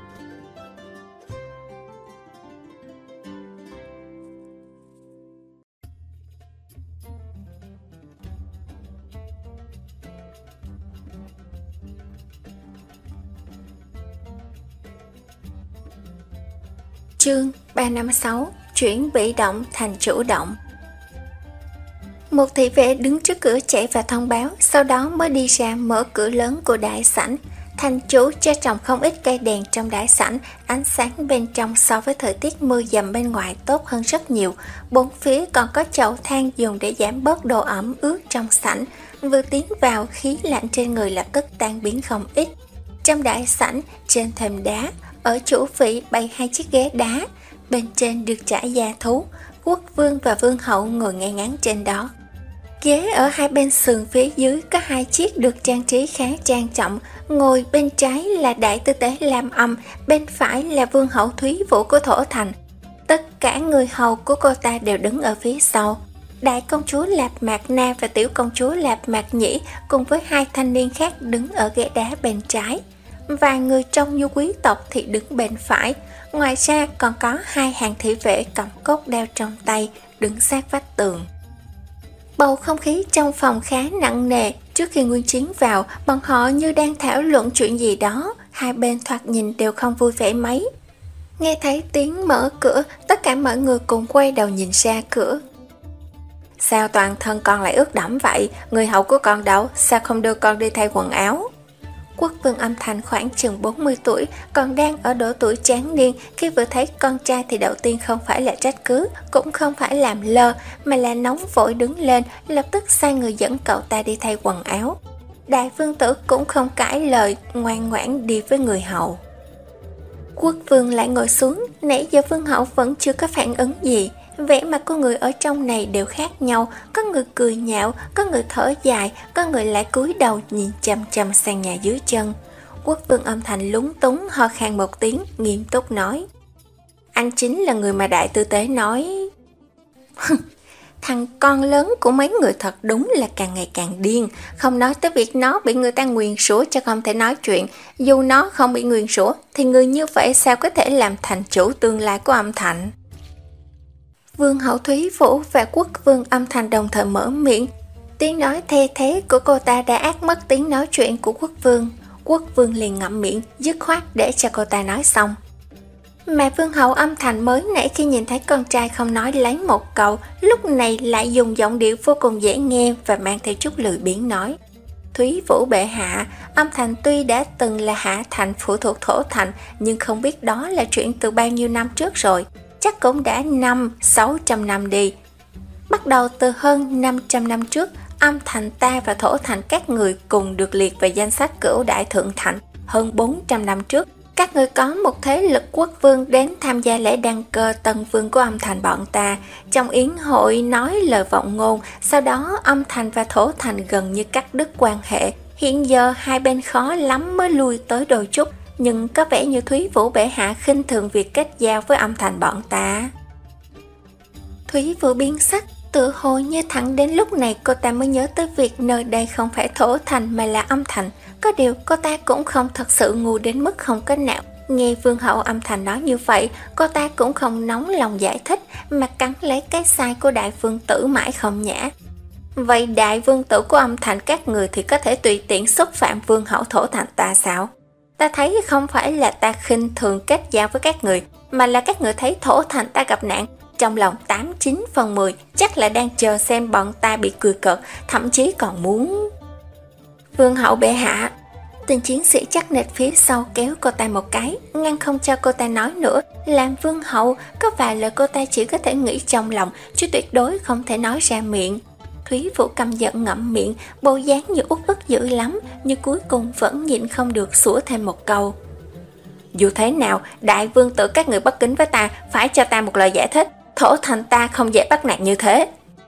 Chương ba trăm năm mươi sáu. Chuyển bị động thành chủ động. Một thị vệ đứng trước cửa chạy vào thông báo, sau đó mới đi ra mở cửa lớn của đại sảnh. Thành chủ cho trồng không ít cây đèn trong đại sảnh, ánh sáng bên trong so với thời tiết mưa dầm bên ngoài tốt hơn rất nhiều. Bốn phía còn có chậu than dùng để giảm bớt độ ẩm ướt trong sảnh. Vừa tiến vào, khí lạnh trên người lập tức tan biến không ít. Trong đại sảnh, trên thềm đá, ở chủ vị bày hai chiếc ghế đá, bên trên được trải da thú. Quốc vương và vương hậu ngồi ngay ngắn trên đó. Ghế ở hai bên sườn phía dưới có hai chiếc được trang trí khá trang trọng. Ngồi bên trái là đại tư tế Lam Âm, bên phải là vương hậu Thúy Vũ của Thổ Thành. Tất cả người hầu của cô ta đều đứng ở phía sau. Đại công chúa Lạp Mạc Na và tiểu công chúa Lạp Mạc Nhĩ cùng với hai thanh niên khác đứng ở ghế đá bên trái. Vài người trong nhu quý tộc thì đứng bên phải. Ngoài ra còn có hai hàng thị vệ cầm cốt đeo trong tay, đứng sát vách tường. Bầu không khí trong phòng khá nặng nề. Trước khi Nguyên Chiến vào, bọn họ như đang thảo luận chuyện gì đó. Hai bên thoạt nhìn đều không vui vẻ mấy. Nghe thấy tiếng mở cửa, tất cả mọi người cùng quay đầu nhìn ra cửa. Sao toàn thân con lại ướt đẫm vậy? Người hầu của con đâu? Sao không đưa con đi thay quần áo? Quốc vương âm thanh khoảng chừng bốn mươi tuổi, còn đang ở độ tuổi tráng niên. Khi vừa thấy con trai thì đầu tiên không phải là trách cứ, cũng không phải làm lơ, mà là nóng vội đứng lên, lập tức sai người dẫn cậu ta đi thay quần áo. Đại vương tử cũng không cãi lời, ngoan ngoãn đi với người hầu. Quốc vương lại ngồi xuống, nãy giờ vương hậu vẫn chưa có phản ứng gì. Vẻ mặt của người ở trong này đều khác nhau, có người cười nhạo, có người thở dài, có người lại cúi đầu nhìn chằm chằm sang nhà dưới chân. Quốc vương âm thanh lúng túng ho khan một tiếng, nghiêm túc nói: Anh chính là người mà đại tư tế nói. Thằng con lớn của mấy người thật đúng là càng ngày càng điên, không nói tới việc nó bị người ta nguyền rủa cho không thể nói chuyện. Dù nó không bị nguyền rủa thì người như vậy sao có thể làm thành chủ tương lai của Âm Thành. Vương hậu Thúy Vũ và quốc vương Âm Thành đồng thời mở miệng. Tiếng nói the thế của cô ta đã át mất tiếng nói chuyện của quốc vương. Quốc vương liền ngậm miệng, dứt khoát để cho cô ta nói xong. Mà vương hậu Âm Thành mới nãy khi nhìn thấy con trai không nói lấy một câu, lúc này lại dùng giọng điệu vô cùng dễ nghe và mang theo chút lười biếng nói: Thúy Vũ bệ hạ, Âm Thành tuy đã từng là hạ thành phụ thuộc thổ thành, nhưng không biết đó là chuyện từ bao nhiêu năm trước rồi, chắc cũng đã năm, sáu trăm năm đi. Bắt đầu từ hơn năm trăm năm trước, Âm Thành ta và thổ thành các người cùng được liệt về danh sách cửu đại thượng thành. Hơn bốn trăm năm trước, các người có một thế lực quốc vương đến tham gia lễ đăng cơ tân vương của Âm Thành bọn ta. Trong yến hội nói lời vọng ngôn, sau đó Âm Thành và thổ thành gần như cắt đứt quan hệ. Hiện giờ hai bên khó lắm mới lui tới đôi chút, nhưng có vẻ như Thúy Vũ bệ hạ khinh thường việc kết giao với Âm Thành bọn ta. Thúy Vũ biến sắc, tự hồ như thẳng đến lúc này cô ta mới nhớ tới việc nơi đây không phải thổ thành mà là Âm Thành. Có điều cô ta cũng không thật sự ngu đến mức không có não. Nghe vương hậu Âm Thành nói như vậy, cô ta cũng không nóng lòng giải thích mà cắn lấy cái sai của đại vương tử mãi không nhã. Vậy đại vương tử của Âm Thành các người thì có thể tùy tiện xúc phạm vương hậu thổ thành ta sao? Ta thấy không phải là ta khinh thường kết giao với các người, mà là các người thấy thổ thành ta gặp nạn, trong lòng tám chín phần mười chắc là đang chờ xem bọn ta bị cười cợt, thậm chí còn muốn... Vương hậu bệ hạ. Tên chiến sĩ chắc nịch phía sau kéo cô ta một cái, ngăn không cho cô ta nói nữa. Làm vương hậu, có vài lời cô ta chỉ có thể nghĩ trong lòng, chứ tuyệt đối không thể nói ra miệng. Thúy Vũ căm giận ngậm miệng, bộ dáng như uất ức dữ lắm, nhưng cuối cùng vẫn nhịn không được sủa thêm một câu. Dù thế nào, đại vương tử các người bất kính với ta, phải cho ta một lời giải thích. Thổ thành ta không dễ bắt nạt như thế.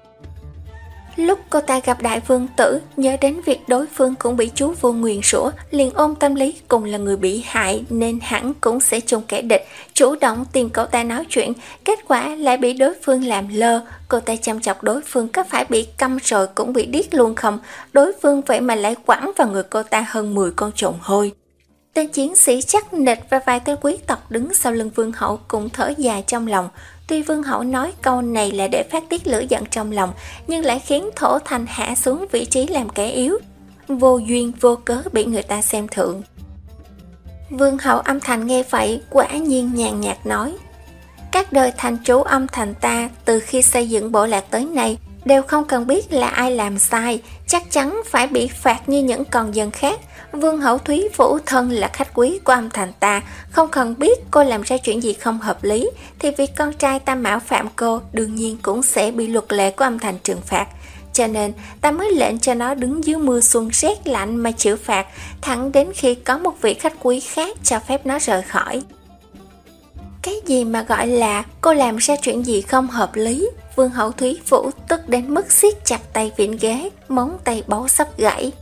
Lúc cô ta gặp đại vương tử, nhớ đến việc đối phương cũng bị chú vô nguyền rủa, liền ôm tâm lý cùng là người bị hại nên hẳn cũng sẽ chung kẻ địch, chủ động tìm cậu ta nói chuyện, kết quả lại bị đối phương làm lơ. Cô ta chăm chọc đối phương có phải bị câm rồi cũng bị điếc luôn không? Đối phương vậy mà lại quẳng vào người cô ta hơn mười con trồn hôi. Tên chiến sĩ chắc nịch và vài tên quý tộc đứng sau lưng vương hậu cũng thở dài trong lòng. Tuy vương hậu nói câu này là để phát tiết lửa giận trong lòng, nhưng lại khiến thổ thành hạ xuống vị trí làm kẻ yếu, vô duyên vô cớ bị người ta xem thường. Vương hậu Âm Thành nghe vậy quả nhiên nhàn nhạt nói: Các đời thành chủ Âm Thành ta từ khi xây dựng bộ lạc tới nay đều không cần biết là ai làm sai, chắc chắn phải bị phạt như những con dân khác. Vương hậu Thúy Vũ thân là khách quý của Âm Thành ta, không cần biết cô làm ra chuyện gì không hợp lý, thì việc con trai ta mạo phạm cô đương nhiên cũng sẽ bị luật lệ của Âm Thành trừng phạt. Cho nên ta mới lệnh cho nó đứng dưới mưa xuân rét lạnh mà chịu phạt, thẳng đến khi có một vị khách quý khác cho phép nó rời khỏi. Cái gì mà gọi là cô làm ra chuyện gì không hợp lý? Vương hậu Thúy Vũ tức đến mức siết chặt tay vịn ghế, móng tay bấu sắp gãy.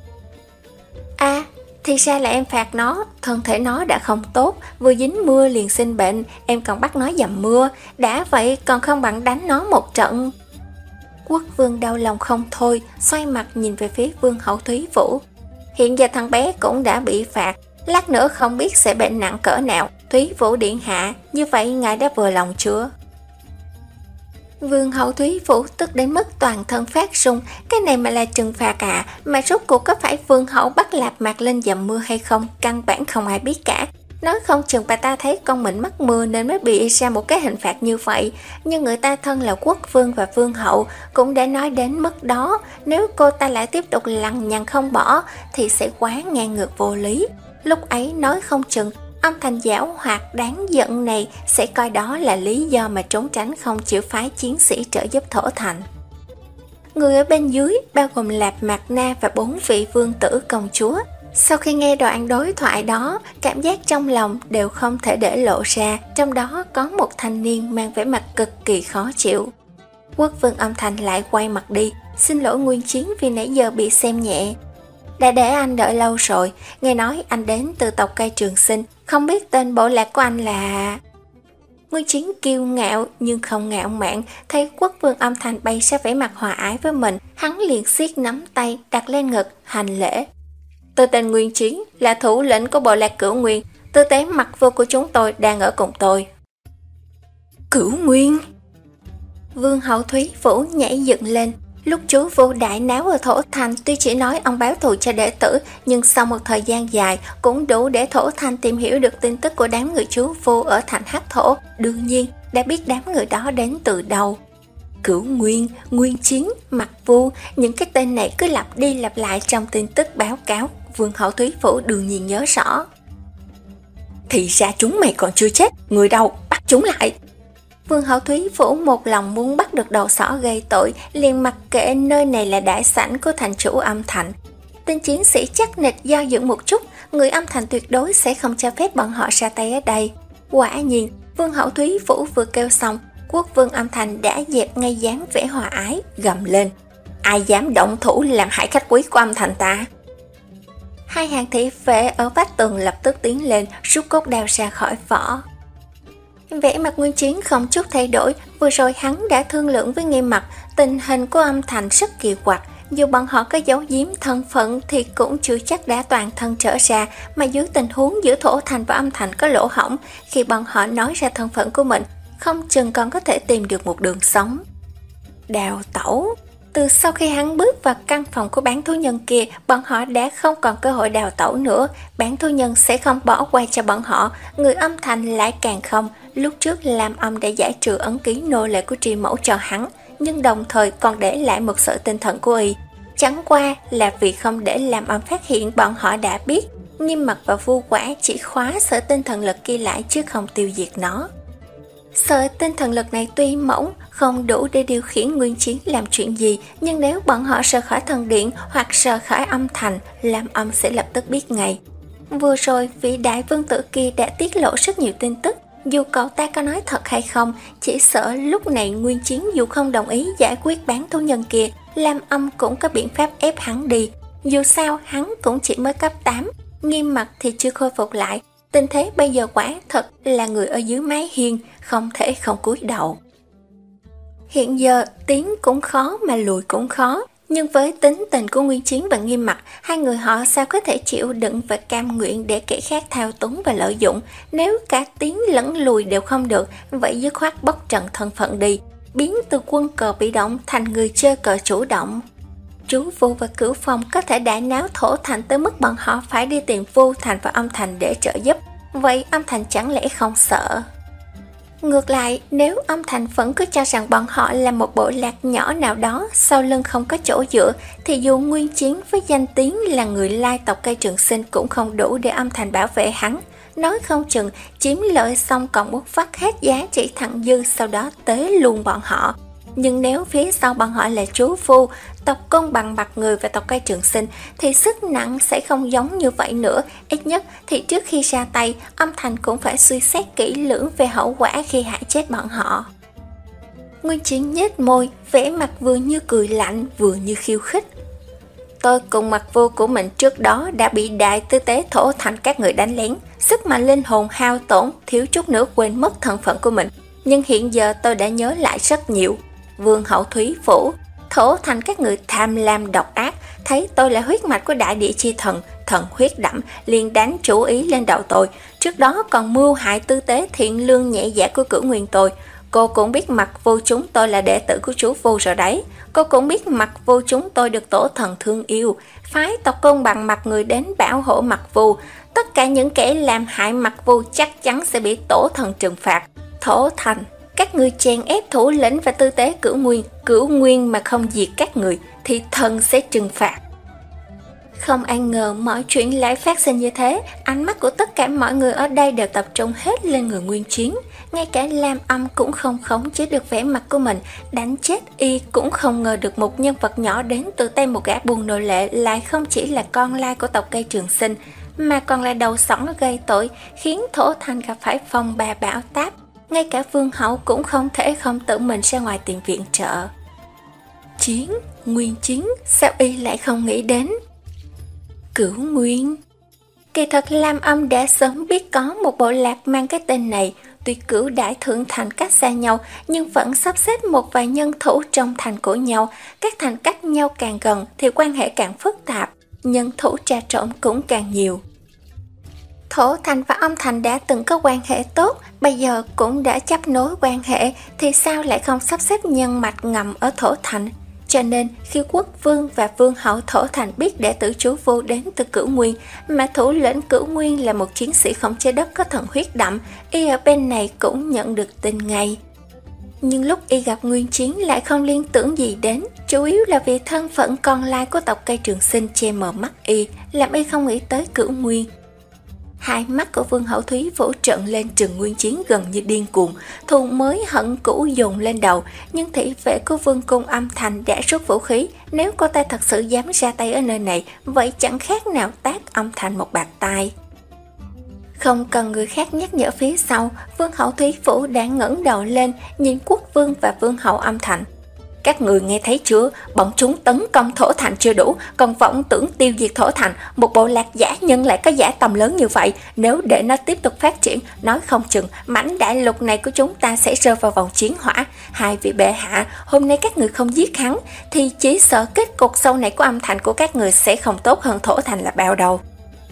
À, thì ra là em phạt nó, thân thể nó đã không tốt, vừa dính mưa liền sinh bệnh, em còn bắt nó dầm mưa, đã vậy còn không bằng đánh nó một trận. Quốc vương đau lòng không thôi, xoay mặt nhìn về phía vương hậu Thúy Vũ. Hiện giờ thằng bé cũng đã bị phạt, lát nữa không biết sẽ bệnh nặng cỡ nào. Thúy Vũ điện hạ, như vậy ngài đã vừa lòng chưa? Vương hậu Thúy Vũ tức đến mức toàn thân phát run. Cái này mà là trừng phạt à? Mà rốt cuộc có phải vương hậu bắt lạp mặt lên dầm mưa hay không? Căn bản không ai biết cả. Nói không chừng bà ta thấy con mình mắc mưa nên mới bị ra một cái hình phạt như vậy. Nhưng người ta thân là quốc vương và vương hậu cũng đã nói đến mức đó. Nếu cô ta lại tiếp tục lằng nhằng không bỏ thì sẽ quá ngang ngược vô lý. Lúc ấy nói không chừng Âm Thành giảo hoạt đáng giận này sẽ coi đó là lý do mà trốn tránh không chịu phái chiến sĩ trợ giúp thổ thành. Người ở bên dưới bao gồm Lạp Mạc Na và bốn vị vương tử công chúa. Sau khi nghe đoạn đối thoại đó, cảm giác trong lòng đều không thể để lộ ra, trong đó có một thanh niên mang vẻ mặt cực kỳ khó chịu. Quốc vương âm thanh lại quay mặt đi, xin lỗi Nguyên Chiến vì nãy giờ bị xem nhẹ. Đã để anh đợi lâu rồi, nghe nói anh đến từ tộc cây Trường Sinh, không biết tên bộ lạc của anh là... Nguyên Chiến kiêu ngạo nhưng không ngạo mạn, thấy quốc vương âm thanh bay ra vẻ mặt hòa ái với mình, hắn liền siết nắm tay đặt lên ngực, hành lễ. Tôi tên Nguyên Chiến, là thủ lĩnh của bộ lạc Cửu Nguyên, tư tế Mặc Vô của chúng tôi đang ở cùng tôi. Cửu Nguyên? Vương hậu Thúy Vũ nhảy dựng lên. Lúc chú Vô đại náo ở Thổ Thành, tuy chỉ nói ông báo thù cho đệ tử, nhưng sau một thời gian dài cũng đủ để Thổ Thành tìm hiểu được tin tức của đám người chú Vô ở thành Hắc Thổ. Đương nhiên đã biết đám người đó đến từ đâu. Cửu Nguyên, Nguyên Chiến, Mặc Vô, những cái tên này cứ lặp đi lặp lại trong tin tức báo cáo. Vương hậu Thúy Vũ đương nhiên nhớ rõ. Thì ra chúng mày còn chưa chết, người đâu, bắt chúng lại. Vương hậu Thúy Vũ một lòng muốn bắt được đầu sỏ gây tội, liền mặc kệ nơi này là đại sảnh của thành chủ Âm Thành. Tên chiến sĩ chắc nịch do dự một chút, người Âm Thành tuyệt đối sẽ không cho phép bọn họ ra tay ở đây. Quả nhiên, Vương hậu Thúy Vũ vừa kêu xong, quốc vương Âm Thành đã dẹp ngay dáng vẻ hòa ái, gầm lên. Ai dám động thủ làm hại khách quý của Âm Thành ta? Hai hàng thị vệ ở vách tường lập tức tiến lên, rút cốt đao ra khỏi vỏ. Vẻ mặt Nguyên Chiến không chút thay đổi, vừa rồi hắn đã thương lượng với Nghiêm Mặc, tình hình của Âm Thành rất kỳ quặc, dù bọn họ có giấu giếm thân phận thì cũng chưa chắc đã toàn thân trở ra, mà dưới tình huống giữa Thổ Thành và Âm Thành có lỗ hổng, khi bọn họ nói ra thân phận của mình, không chừng còn có thể tìm được một đường sống. Đào tẩu. Từ sau khi hắn bước vào căn phòng của bán thú nhân kia, bọn họ đã không còn cơ hội đào tẩu nữa. Bán thú nhân sẽ không bỏ qua cho bọn họ, người Âm Thành lại càng không. Lúc trước Lam Âm đã giải trừ ấn ký nô lệ của Tri Mẫu cho hắn, nhưng đồng thời còn để lại một sợi tinh thần của y. Chẳng qua là vì không để Lam Âm phát hiện bọn họ đã biết, Nghiêm Mặc và Vu Quả chỉ khóa sợi tinh thần lực kia lại chứ không tiêu diệt nó. Sợi tinh thần lực này tuy mỏng, không đủ để điều khiển Nguyên Chiến làm chuyện gì, nhưng nếu bọn họ rời khỏi thần điện hoặc rời khỏi Âm Thành, Lam Âm sẽ lập tức biết ngay. Vừa rồi, vị đại vương tử kia đã tiết lộ rất nhiều tin tức, dù cậu ta có nói thật hay không, chỉ sợ lúc này Nguyên Chiến dù không đồng ý giải quyết bán thú nhân kia, Lam Âm cũng có biện pháp ép hắn đi. Dù sao, hắn cũng chỉ mới cấp tám, Nghiêm Mặc thì chưa khôi phục lại. Tình thế bây giờ quả thật là người ở dưới mái hiên, không thể không cúi đầu. Hiện giờ tiến cũng khó mà lùi cũng khó, nhưng với tính tình của Nguyên Chiến và Nghiêm Mặc, hai người họ sao có thể chịu đựng và cam nguyện để kẻ khác thao túng và lợi dụng. Nếu cả tiến lẫn lùi đều không được, vậy dứt khoát bóc trần thân phận đi, biến từ quân cờ bị động thành người chơi cờ chủ động. Chú Vu và Cửu Phong có thể đại náo Thổ Thành tới mức bọn họ phải đi tìm Vu Thành và Âm Thành để trợ giúp, vậy Âm Thành chẳng lẽ không sợ? Ngược lại, nếu Âm Thành vẫn cứ cho rằng bọn họ là một bộ lạc nhỏ nào đó sau lưng không có chỗ dựa, thì dù Nguyên Chiến với danh tiếng là người lai tộc cây Trường Sinh cũng không đủ để Âm Thành bảo vệ hắn. Nói không chừng chiếm lợi xong còn muốn vắt hết giá trị thặng dư, sau đó tế luôn bọn họ. Nhưng nếu phía sau bọn họ là chú Vu, tộc Côn Bằng Mặt Người và tộc cây Trường Sinh, thì sức nặng sẽ không giống như vậy nữa. Ít nhất thì trước khi ra tay, Âm Thành cũng phải suy xét kỹ lưỡng về hậu quả khi hại chết bọn họ. Nguyên Chiến nhếch môi, vẻ mặt vừa như cười lạnh vừa như khiêu khích. Tôi cùng Mặc Vô của mình trước đó đã bị đại tư tế Thổ Thành các người đánh lén, sức mạnh linh hồn hao tổn, thiếu chút nữa quên mất thân phận của mình. Nhưng hiện giờ tôi đã nhớ lại rất nhiều. Vương hậu Thúy Vũ, Thổ Thành các người tham lam độc ác, thấy tôi là huyết mạch của đại địa chi thần, thần huyết đậm, liền đánh chủ ý lên đầu tôi. Trước đó còn mưu hại tư tế thiện lương nhẹ dạ của Cửu Nguyên tôi. Cô cũng biết Mặc Vô chúng tôi là đệ tử của chú Vu rồi đấy. Cô cũng biết Mặc Vô chúng tôi được tổ thần thương yêu, phái tộc Côn Bằng Mặt Người đến bảo hộ Mặc Vô. Tất cả những kẻ làm hại Mặc Vô chắc chắn sẽ bị tổ thần trừng phạt. Thổ Thành, các người chèn ép thủ lĩnh và tư tế Cửu Nguyên, Cửu Nguyên mà không diệt các người thì thần sẽ trừng phạt. Không ai ngờ mọi chuyện lại phát sinh như thế. Ánh mắt của tất cả mọi người ở đây đều tập trung hết lên người Nguyên Chiến. Ngay cả Lam Âm cũng không khống chế được vẻ mặt của mình. Đánh chết y cũng không ngờ được một nhân vật nhỏ đến từ tay một gã buôn nô lệ lại không chỉ là con lai của tộc cây Trường Sinh, mà còn là đầu sỏ gây tội, khiến Thổ Thành gặp phải phong ba bão táp. Ngay cả Vương Hậu cũng không thể không tự mình ra ngoài tìm viện trợ. Chiến, Nguyên Chiến, sao y lại không nghĩ đến? Cửu Nguyên. Kỳ thật Lam Âm đã sớm biết có một bộ lạc mang cái tên này. Tuy Cửu Đại Thượng Thành cách xa nhau, nhưng vẫn sắp xếp một vài nhân thủ trong thành của nhau. Các thành cách nhau càng gần thì quan hệ càng phức tạp, nhân thủ trà trộn cũng càng nhiều. Thổ Thành và Âm Thành đã từng có quan hệ tốt, bây giờ cũng đã chấp nối quan hệ, thì sao lại không sắp xếp nhân mạch ngầm ở Thổ Thành? Cho nên khi quốc vương và vương hậu Thổ Thành biết đệ tử chú Vô đến từ Cửu Nguyên, mà thủ lĩnh Cửu Nguyên là một chiến sĩ khống chế đất có thần huyết đậm, y ở bên này cũng nhận được tin ngay. Nhưng lúc y gặp Nguyên Chiến lại không liên tưởng gì đến, chủ yếu là vì thân phận con lai của tộc cây Trường Sinh che mờ mắt y, làm y không nghĩ tới Cửu Nguyên. Hai mắt của Vương Hậu Thúy Vũ trợn lên trừng Nguyên Chiến gần như điên cuồng, thù mới hận cũ dồn lên đầu, nhưng thị vệ của Vương Cung Âm Thành đã rút vũ khí, nếu cô ta thật sự dám ra tay ở nơi này, vậy chẳng khác nào tát Âm Thành một bạt tai. Không cần người khác nhắc nhở phía sau, Vương Hậu Thúy Vũ đã ngẩng đầu lên, nhìn quốc vương và Vương Hậu Âm Thành. Các người nghe thấy chưa, bọn chúng tấn công Thổ Thành chưa đủ, còn vọng tưởng tiêu diệt Thổ Thành. Một bộ lạc giả nhân lại có giả tầm lớn như vậy, nếu để nó tiếp tục phát triển, nói không chừng mảnh đại lục này của chúng ta sẽ rơi vào vòng chiến hỏa. Hai vị bệ hạ, hôm nay các người không giết hắn, thì chỉ sợ kết cục sau này của Âm Thành của các người sẽ không tốt hơn Thổ Thành là bao đâu.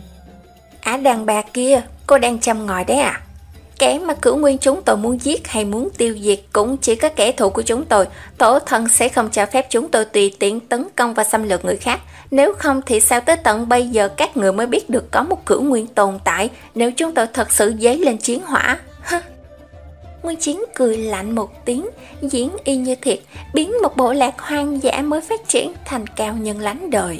Ả đàn bà kia, cô đang châm ngòi đấy à? Kẻ mà Cửu Nguyên chúng tôi muốn giết hay muốn tiêu diệt cũng chỉ có kẻ thù của chúng tôi. Thổ Thần sẽ không cho phép chúng tôi tùy tiện tấn công và xâm lược người khác. Nếu không thì sao tới tận bây giờ các người mới biết được có một Cửu Nguyên tồn tại, nếu chúng tôi thật sự dấy lên chiến hỏa? Nguyên Chiến cười lạnh một tiếng, diễn y như thiệt, biến một bộ lạc hoang dã mới phát triển thành cao nhân lánh đời.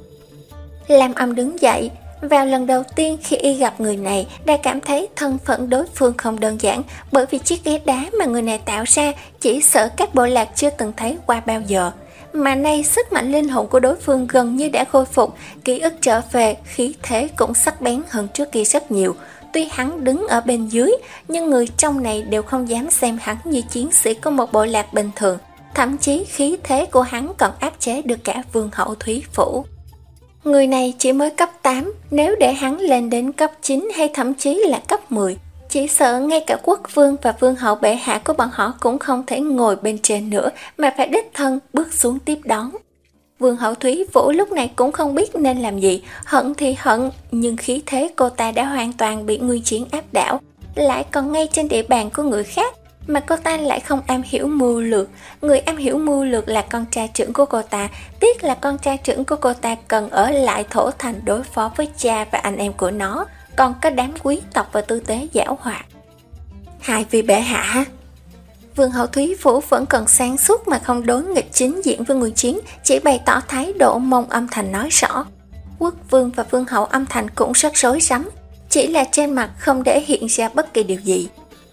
Lam Âm đứng dậy. Vào lần đầu tiên khi y gặp người này, đã cảm thấy thân phận đối phương không đơn giản, bởi vì chiếc ghế đá mà người này tạo ra chỉ sợ các bộ lạc chưa từng thấy qua bao giờ. Mà nay sức mạnh linh hồn của đối phương gần như đã khôi phục, ký ức trở về, khí thế cũng sắc bén hơn trước kia rất nhiều. Tuy hắn đứng ở bên dưới, nhưng người trong này đều không dám xem hắn như chiến sĩ của một bộ lạc bình thường. Thậm chí khí thế của hắn còn áp chế được cả Vương Hậu Thúy Phủ. Người này chỉ mới cấp tám, nếu để hắn lên đến cấp chín hay thậm chí là cấp mười, chỉ sợ ngay cả quốc vương và vương hậu bệ hạ của bọn họ cũng không thể ngồi bên trên nữa, mà phải đích thân bước xuống tiếp đón. Vương hậu Thúy Vũ lúc này cũng không biết nên làm gì, hận thì hận, nhưng khí thế cô ta đã hoàn toàn bị Nguyên Chiến áp đảo, lại còn ngay trên địa bàn của người khác. Mà cô ta lại không am hiểu mưu lược. Người am hiểu mưu lược là con trai trưởng của cô ta. Tiếc là con trai trưởng của cô ta cần ở lại Thổ Thành đối phó với cha và anh em của nó, còn có đám quý tộc và tư tế giảo hoạt. Hai vị bệ hạ. Vương hậu Thúy Vũ vẫn còn sáng suốt mà không đối nghịch chính diện với Nguyên Chiến, chỉ bày tỏ thái độ mong Âm Thành nói rõ. Quốc vương và vương hậu Âm Thành cũng rất rối rắm, chỉ là trên mặt không để hiện ra bất kỳ điều gì.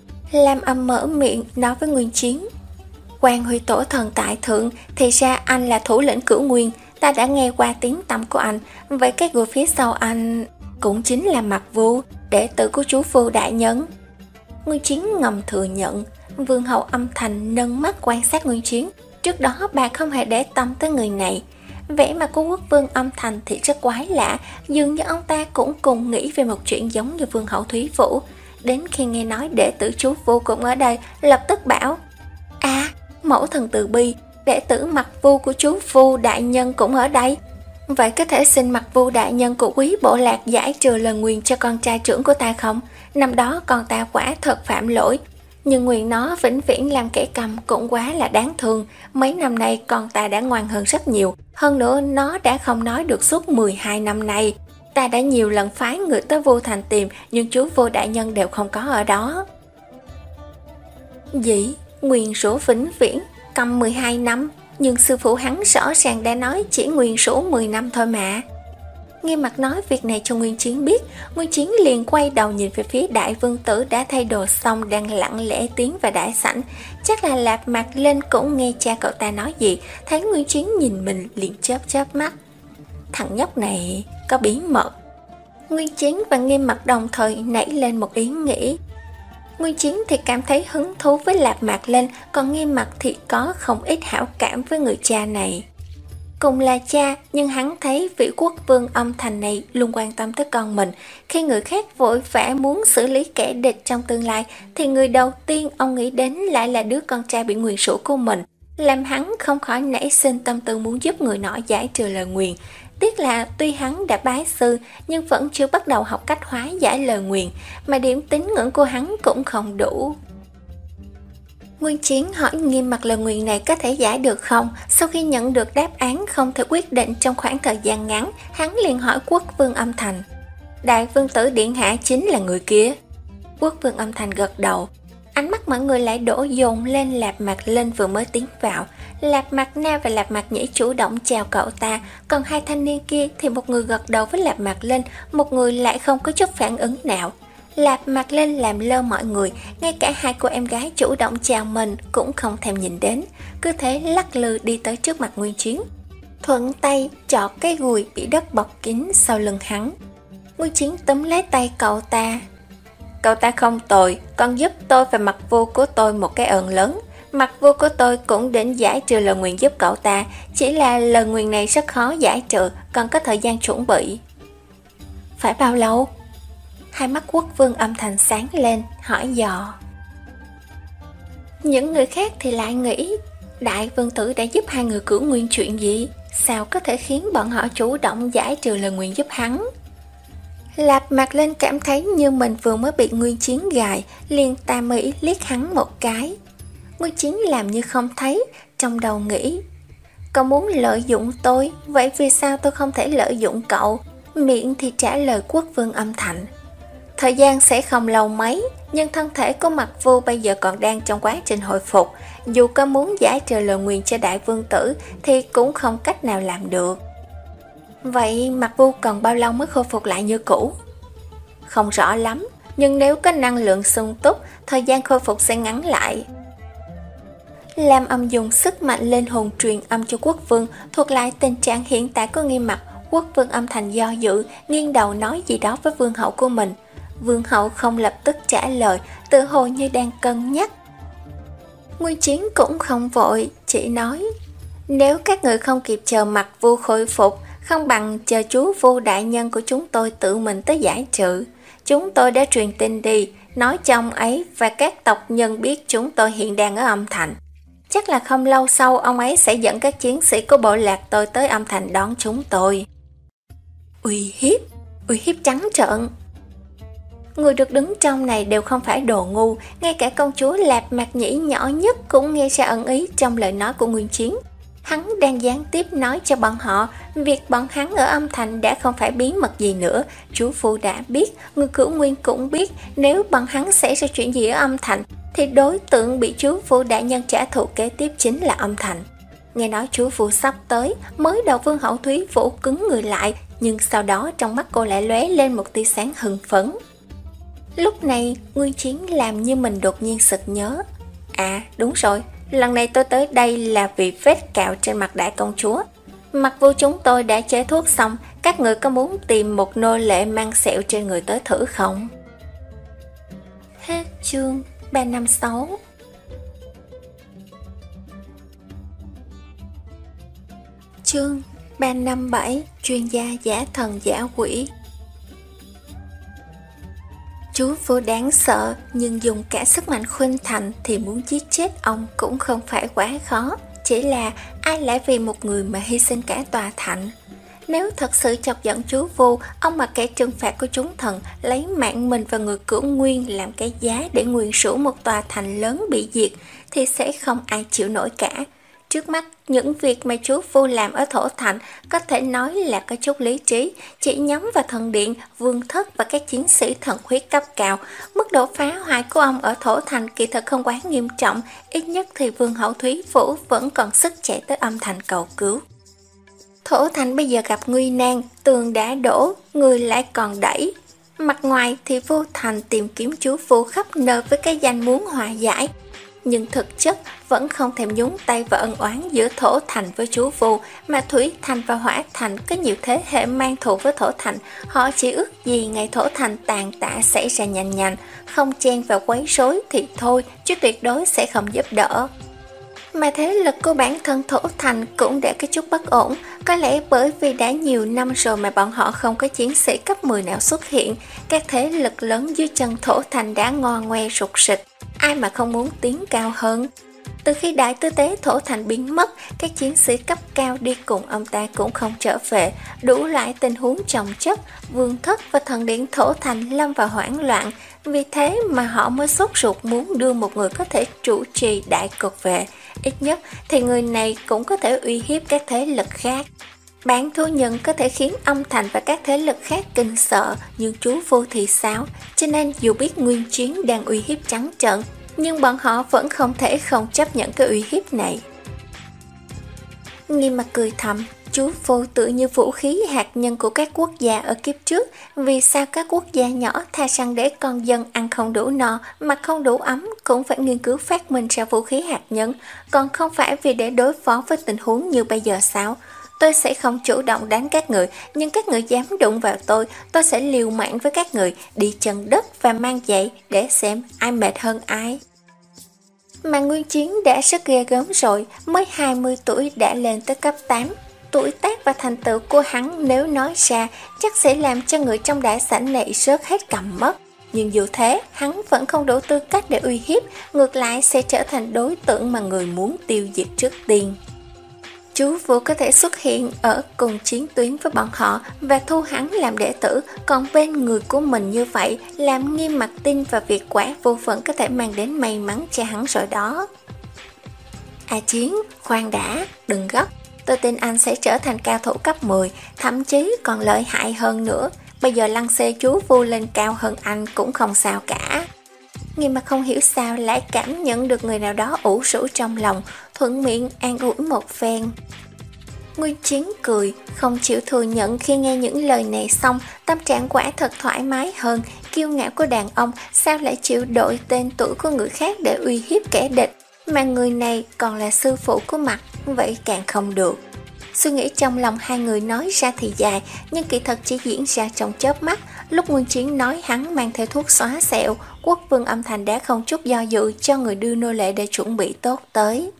Lam Âm mở miệng nói với Nguyên Chiến. Quan Huy Tổ Thần tại thượng, thì ra anh là thủ lĩnh Cửu Nguyên, ta đã nghe qua tiếng tăm của anh, vậy cái người phía sau anh cũng chính là Mặc Vu, đệ tử của chú Vu đại nhân. Nguyên Chiến ngầm thừa nhận. Vương hậu Âm Thành nâng mắt quan sát Nguyên Chiến, trước đó bà không hề để tâm tới người này. Vẻ mặt của quốc vương Âm Thành thì rất quái lạ, dường như ông ta cũng cùng nghĩ về một chuyện giống như Vương hậu Thúy Vũ. Đến khi nghe nói đệ tử chú Vu cũng ở đây, lập tức bảo: À, mẫu thần từ bi, đệ tử Mặc Vu của chú Vu đại nhân cũng ở đây. Vậy có thể xin Mặc Vu đại nhân của quý bộ lạc giải trừ lời nguyền cho con trai trưởng của ta không? Năm đó con ta quả thật phạm lỗi, nhưng nguyền nó vĩnh viễn làm kẻ cầm cũng quá là đáng thương. Mấy năm nay con ta đã ngoan hơn rất nhiều, hơn nữa nó đã không nói được suốt mười hai năm nay. Ta đã nhiều lần phái người tới Vu Thành tìm, nhưng chú Vu đại nhân đều không có ở đó. Dĩ, nguyền rủa vĩnh viễn, cầm mười hai năm, nhưng sư phụ hắn rõ ràng đã nói chỉ nguyền rủa mười năm thôi mà. Nghiêm Mặt nói việc này cho Nguyên Chiến biết. Nguyên Chiến liền quay đầu nhìn về phía Đại Vương Tử đã thay đồ xong đang lặng lẽ tiến vào đại sảnh. Chắc là Lạp Mặt lên cũng nghe cha cậu ta nói gì, thấy Nguyên Chiến nhìn mình liền chớp chớp mắt. Thằng nhóc này có bí mật. Nguyên Chiến và Nghiêm Mặt đồng thời nảy lên một ý nghĩ. Nguyên Chiến thì cảm thấy hứng thú với Lạp Mạc lên, còn Nghiêm Mặt thì có không ít hảo cảm với người cha này. Cùng là cha, nhưng hắn thấy vị quốc vương âm thành này luôn quan tâm tới con mình. Khi người khác vội vã muốn xử lý kẻ địch trong tương lai, thì người đầu tiên ông nghĩ đến lại là đứa con trai bị nguyền rủa của mình, làm hắn không khỏi nảy sinh tâm tư muốn giúp người nọ giải trừ lời nguyền. Tiếc là tuy hắn đã bái sư, nhưng vẫn chưa bắt đầu học cách hóa giải lời nguyền, mà điểm tín ngưỡng của hắn cũng không đủ. Nguyên Chiến hỏi Nghiêm Mặt lời nguyền này có thể giải được không. Sau khi nhận được đáp án không thể quyết định trong khoảng thời gian ngắn, hắn liền hỏi quốc vương âm thành. Đại Vương Tử điện hạ chính là người kia. Quốc vương âm thành gật đầu. Ánh mắt mọi người lại đổ dồn lên Lạp Mạc Linh vừa mới tiến vào. Lạp Mạc Na và Lạp Mạc Nhĩ chủ động chào cậu ta, còn hai thanh niên kia thì một người gật đầu với Lạp Mạc Linh, một người lại không có chút phản ứng nào. Lạp Mạc Linh làm lơ mọi người, ngay cả hai cô em gái chủ động chào mình cũng không thèm nhìn đến, cứ thế lắc lư đi tới trước mặt Nguyên Chiến, thuận tay chọt cái gùi bị đất bọc kín sau lưng hắn. Nguyên Chiến túm lấy tay cậu ta. Cậu ta không tồi, còn giúp tôi và Mặt Vua của tôi một cái ơn lớn. Mặt Vua của tôi cũng đến giải trừ lời nguyền giúp cậu ta, chỉ là lời nguyền này rất khó giải trừ, còn có thời gian chuẩn bị. Phải bao lâu? Hai mắt quốc vương âm thành sáng lên, hỏi dò. Những người khác thì lại nghĩ, Đại Vương Tử đã giúp hai người cửu nguyên chuyện gì, sao có thể khiến bọn họ chủ động giải trừ lời nguyền giúp hắn. Lạp Mạc Linh cảm thấy như mình vừa mới bị Nguyên Chiến gài, liền tà mỹ liếc hắn một cái. Nguyên Chiến làm như không thấy, trong đầu nghĩ, cậu muốn lợi dụng tôi, vậy vì sao tôi không thể lợi dụng cậu? Miệng thì trả lời quốc vương âm thành. Thời gian sẽ không lâu mấy, nhưng thân thể của Mặt Vua bây giờ còn đang trong quá trình hồi phục. Dù có muốn giải trừ lời nguyền cho Đại Vương Tử thì cũng không cách nào làm được. Vậy Mặt Vua còn bao lâu mới khôi phục lại như cũ? Không rõ lắm, nhưng nếu có năng lượng sung túc, thời gian khôi phục sẽ ngắn lại. Lam Âm dùng sức mạnh lên hồn truyền âm cho quốc vương, thuật lại tình trạng hiện tại của Nghiêm Mặt. Quốc vương âm thành do dự, nghiêng đầu nói gì đó với vương hậu của mình. Vương hậu không lập tức trả lời, tự hồ như đang cân nhắc. Nguyên Chiến cũng không vội, chỉ nói, nếu các người không kịp chờ Mặt Vua khôi phục, không bằng chờ chú Vua đại nhân của chúng tôi tự mình tới giải trừ. Chúng tôi đã truyền tin đi, nói cho ông ấy và các tộc nhân biết chúng tôi hiện đang ở âm thành. Chắc là không lâu sau ông ấy sẽ dẫn các chiến sĩ của bộ lạc tôi tới âm thành đón chúng tôi. Uy hiếp, uy hiếp trắng trợn. Người được đứng trong này đều không phải đồ ngu, ngay cả công chúa Lạp Mạc Nhĩ nhỏ nhất cũng nghe ra ẩn ý trong lời nói của Nguyên Chiến. Hắn đang gián tiếp nói cho bọn họ, việc bọn hắn ở âm thành đã không phải bí mật gì nữa. Chú Phu đã biết, người cửu nguyên cũng biết, nếu bọn hắn xảy ra chuyện gì ở âm thành, thì đối tượng bị chú Phu đại nhân trả thù kế tiếp chính là âm thành. Nghe nói chú Phu sắp tới, mới đầu vương hậu Thúy Vũ cứng người lại, nhưng sau đó trong mắt cô lại lóe lên một tia sáng hưng phấn. Lúc này, Nguyên Chiến làm như mình đột nhiên sực nhớ. À, đúng rồi, lần này tôi tới đây là vì vết cạo trên mặt đại công chúa. Mặt Vua chúng tôi đã chế thuốc xong, các người có muốn tìm một nô lệ mang sẹo trên người tới thử không? Hết chương ba năm sáu. Chương ba năm bảy. Chuyên gia giả thần giả quỷ. Chú Vô đáng sợ, nhưng dùng cả sức mạnh khuynh thành thì muốn giết chết ông cũng không phải quá khó. Chỉ là ai lại vì một người mà hy sinh cả tòa thành. Nếu thật sự chọc giận chú Vô, ông mặc kệ trừng phạt của chúng thần, lấy mạng mình và người cửu nguyên làm cái giá để nguyền rủa một tòa thành lớn bị diệt, thì sẽ không ai chịu nổi cả. Trước mắt, những việc mà chú Vô làm ở Thổ Thành có thể nói là có chút lý trí, chỉ nhắm vào thần điện, vương thất và các chiến sĩ thần huyết cấp cao. Mức độ phá hoại của ông ở Thổ Thành kỳ thật không quá nghiêm trọng, ít nhất thì vương hậu Thúy Vũ vẫn còn sức chạy tới âm thành cầu cứu. Thổ Thành bây giờ gặp nguy nan, tường đã đổ, người lại còn đẩy. Mặt ngoài thì Vô Thành tìm kiếm chú Vu khắp nơi với cái danh muốn hòa giải, nhưng thực chất vẫn không thèm nhúng tay vào ân oán giữa Thổ Thành với chú Vu, mà Thủy Thành và Hỏa Thành có nhiều thế hệ mang thù với Thổ Thành. Họ chỉ ước gì ngày Thổ Thành tàn tạ xảy ra nhanh nhanh, không chen vào quấy rối thì thôi, chứ tuyệt đối sẽ không giúp đỡ. Mà thế lực của bản thân Thổ Thành cũng đã có chút bất ổn, có lẽ bởi vì đã nhiều năm rồi mà bọn họ không có chiến sĩ cấp mười nào xuất hiện, các thế lực lớn dưới chân Thổ Thành đã ngo ngoe rụt rịch, ai mà không muốn tiến cao hơn. Từ khi đại tư tế Thổ Thành biến mất, các chiến sĩ cấp cao đi cùng ông ta cũng không trở về, đủ loại tình huống chồng chất, vương thất và thần điện Thổ Thành lâm vào hoảng loạn, vì thế mà họ mới sốt ruột muốn đưa một người có thể chủ trì đại cục về, ít nhất thì người này cũng có thể uy hiếp các thế lực khác. Bản thu nhận có thể khiến ông Thành và các thế lực khác kinh sợ, nhưng chú Vu thì sao? Cho nên dù biết Nguyên Chiến đang uy hiếp trắng trợn, nhưng bọn họ vẫn không thể không chấp nhận cái uy hiếp này. Nghiêm mặt cười thầm, chú Vu tự như vũ khí hạt nhân của các quốc gia ở kiếp trước, vì sao các quốc gia nhỏ tha rằng để con dân ăn không đủ no, mặc không đủ ấm cũng phải nghiên cứu phát minh ra vũ khí hạt nhân, còn không phải vì để đối phó với tình huống như bây giờ sao? Tôi sẽ không chủ động đánh các người, nhưng các người dám đụng vào tôi, tôi sẽ liều mạng với các người, đi chân đất và mang giày để xem ai mệt hơn ai. Mà Nguyên Chiến đã rất ghê gớm rồi, mới hai mươi tuổi đã lên tới cấp tám. Tuổi tác và thành tựu của hắn nếu nói ra chắc sẽ làm cho người trong đại sảnh này rớt hết cầm mất. Nhưng dù thế, hắn vẫn không đủ tư cách để uy hiếp, ngược lại sẽ trở thành đối tượng mà người muốn tiêu diệt trước tiên. Chú Vu có thể xuất hiện ở cùng chiến tuyến với bọn họ và thu hắn làm đệ tử, còn bên người của mình như vậy làm Nghiêm Mặc tin vào việc quả vô phận có thể mang đến may mắn cho hắn rồi đó. À Chiến, khoan đã, đừng gấp, tôi tin anh sẽ trở thành cao thủ cấp mười, thậm chí còn lợi hại hơn nữa. Bây giờ lăng xê chú Vu lên cao hơn anh cũng không sao cả. Nghiêm Mặc không hiểu sao lại cảm nhận được người nào đó ủ rũ trong lòng, thuận miệng an ủi một phen. Nguyên Chiến cười, không chịu thừa nhận khi nghe những lời này xong, tâm trạng quả thật thoải mái hơn. Kiêu ngạo của đàn ông sao lại chịu đổi tên tuổi của người khác để uy hiếp kẻ địch, mà người này còn là sư phụ của Mặc, vậy càng không được. Suy nghĩ trong lòng hai người nói ra thì dài, nhưng kỳ thật chỉ diễn ra trong chớp mắt. Lúc Nguyên Chiến nói hắn mang theo thuốc xóa sẹo, Quốc vương âm thành đã không chút do dự cho người đưa nô lệ để chuẩn bị tốt tới.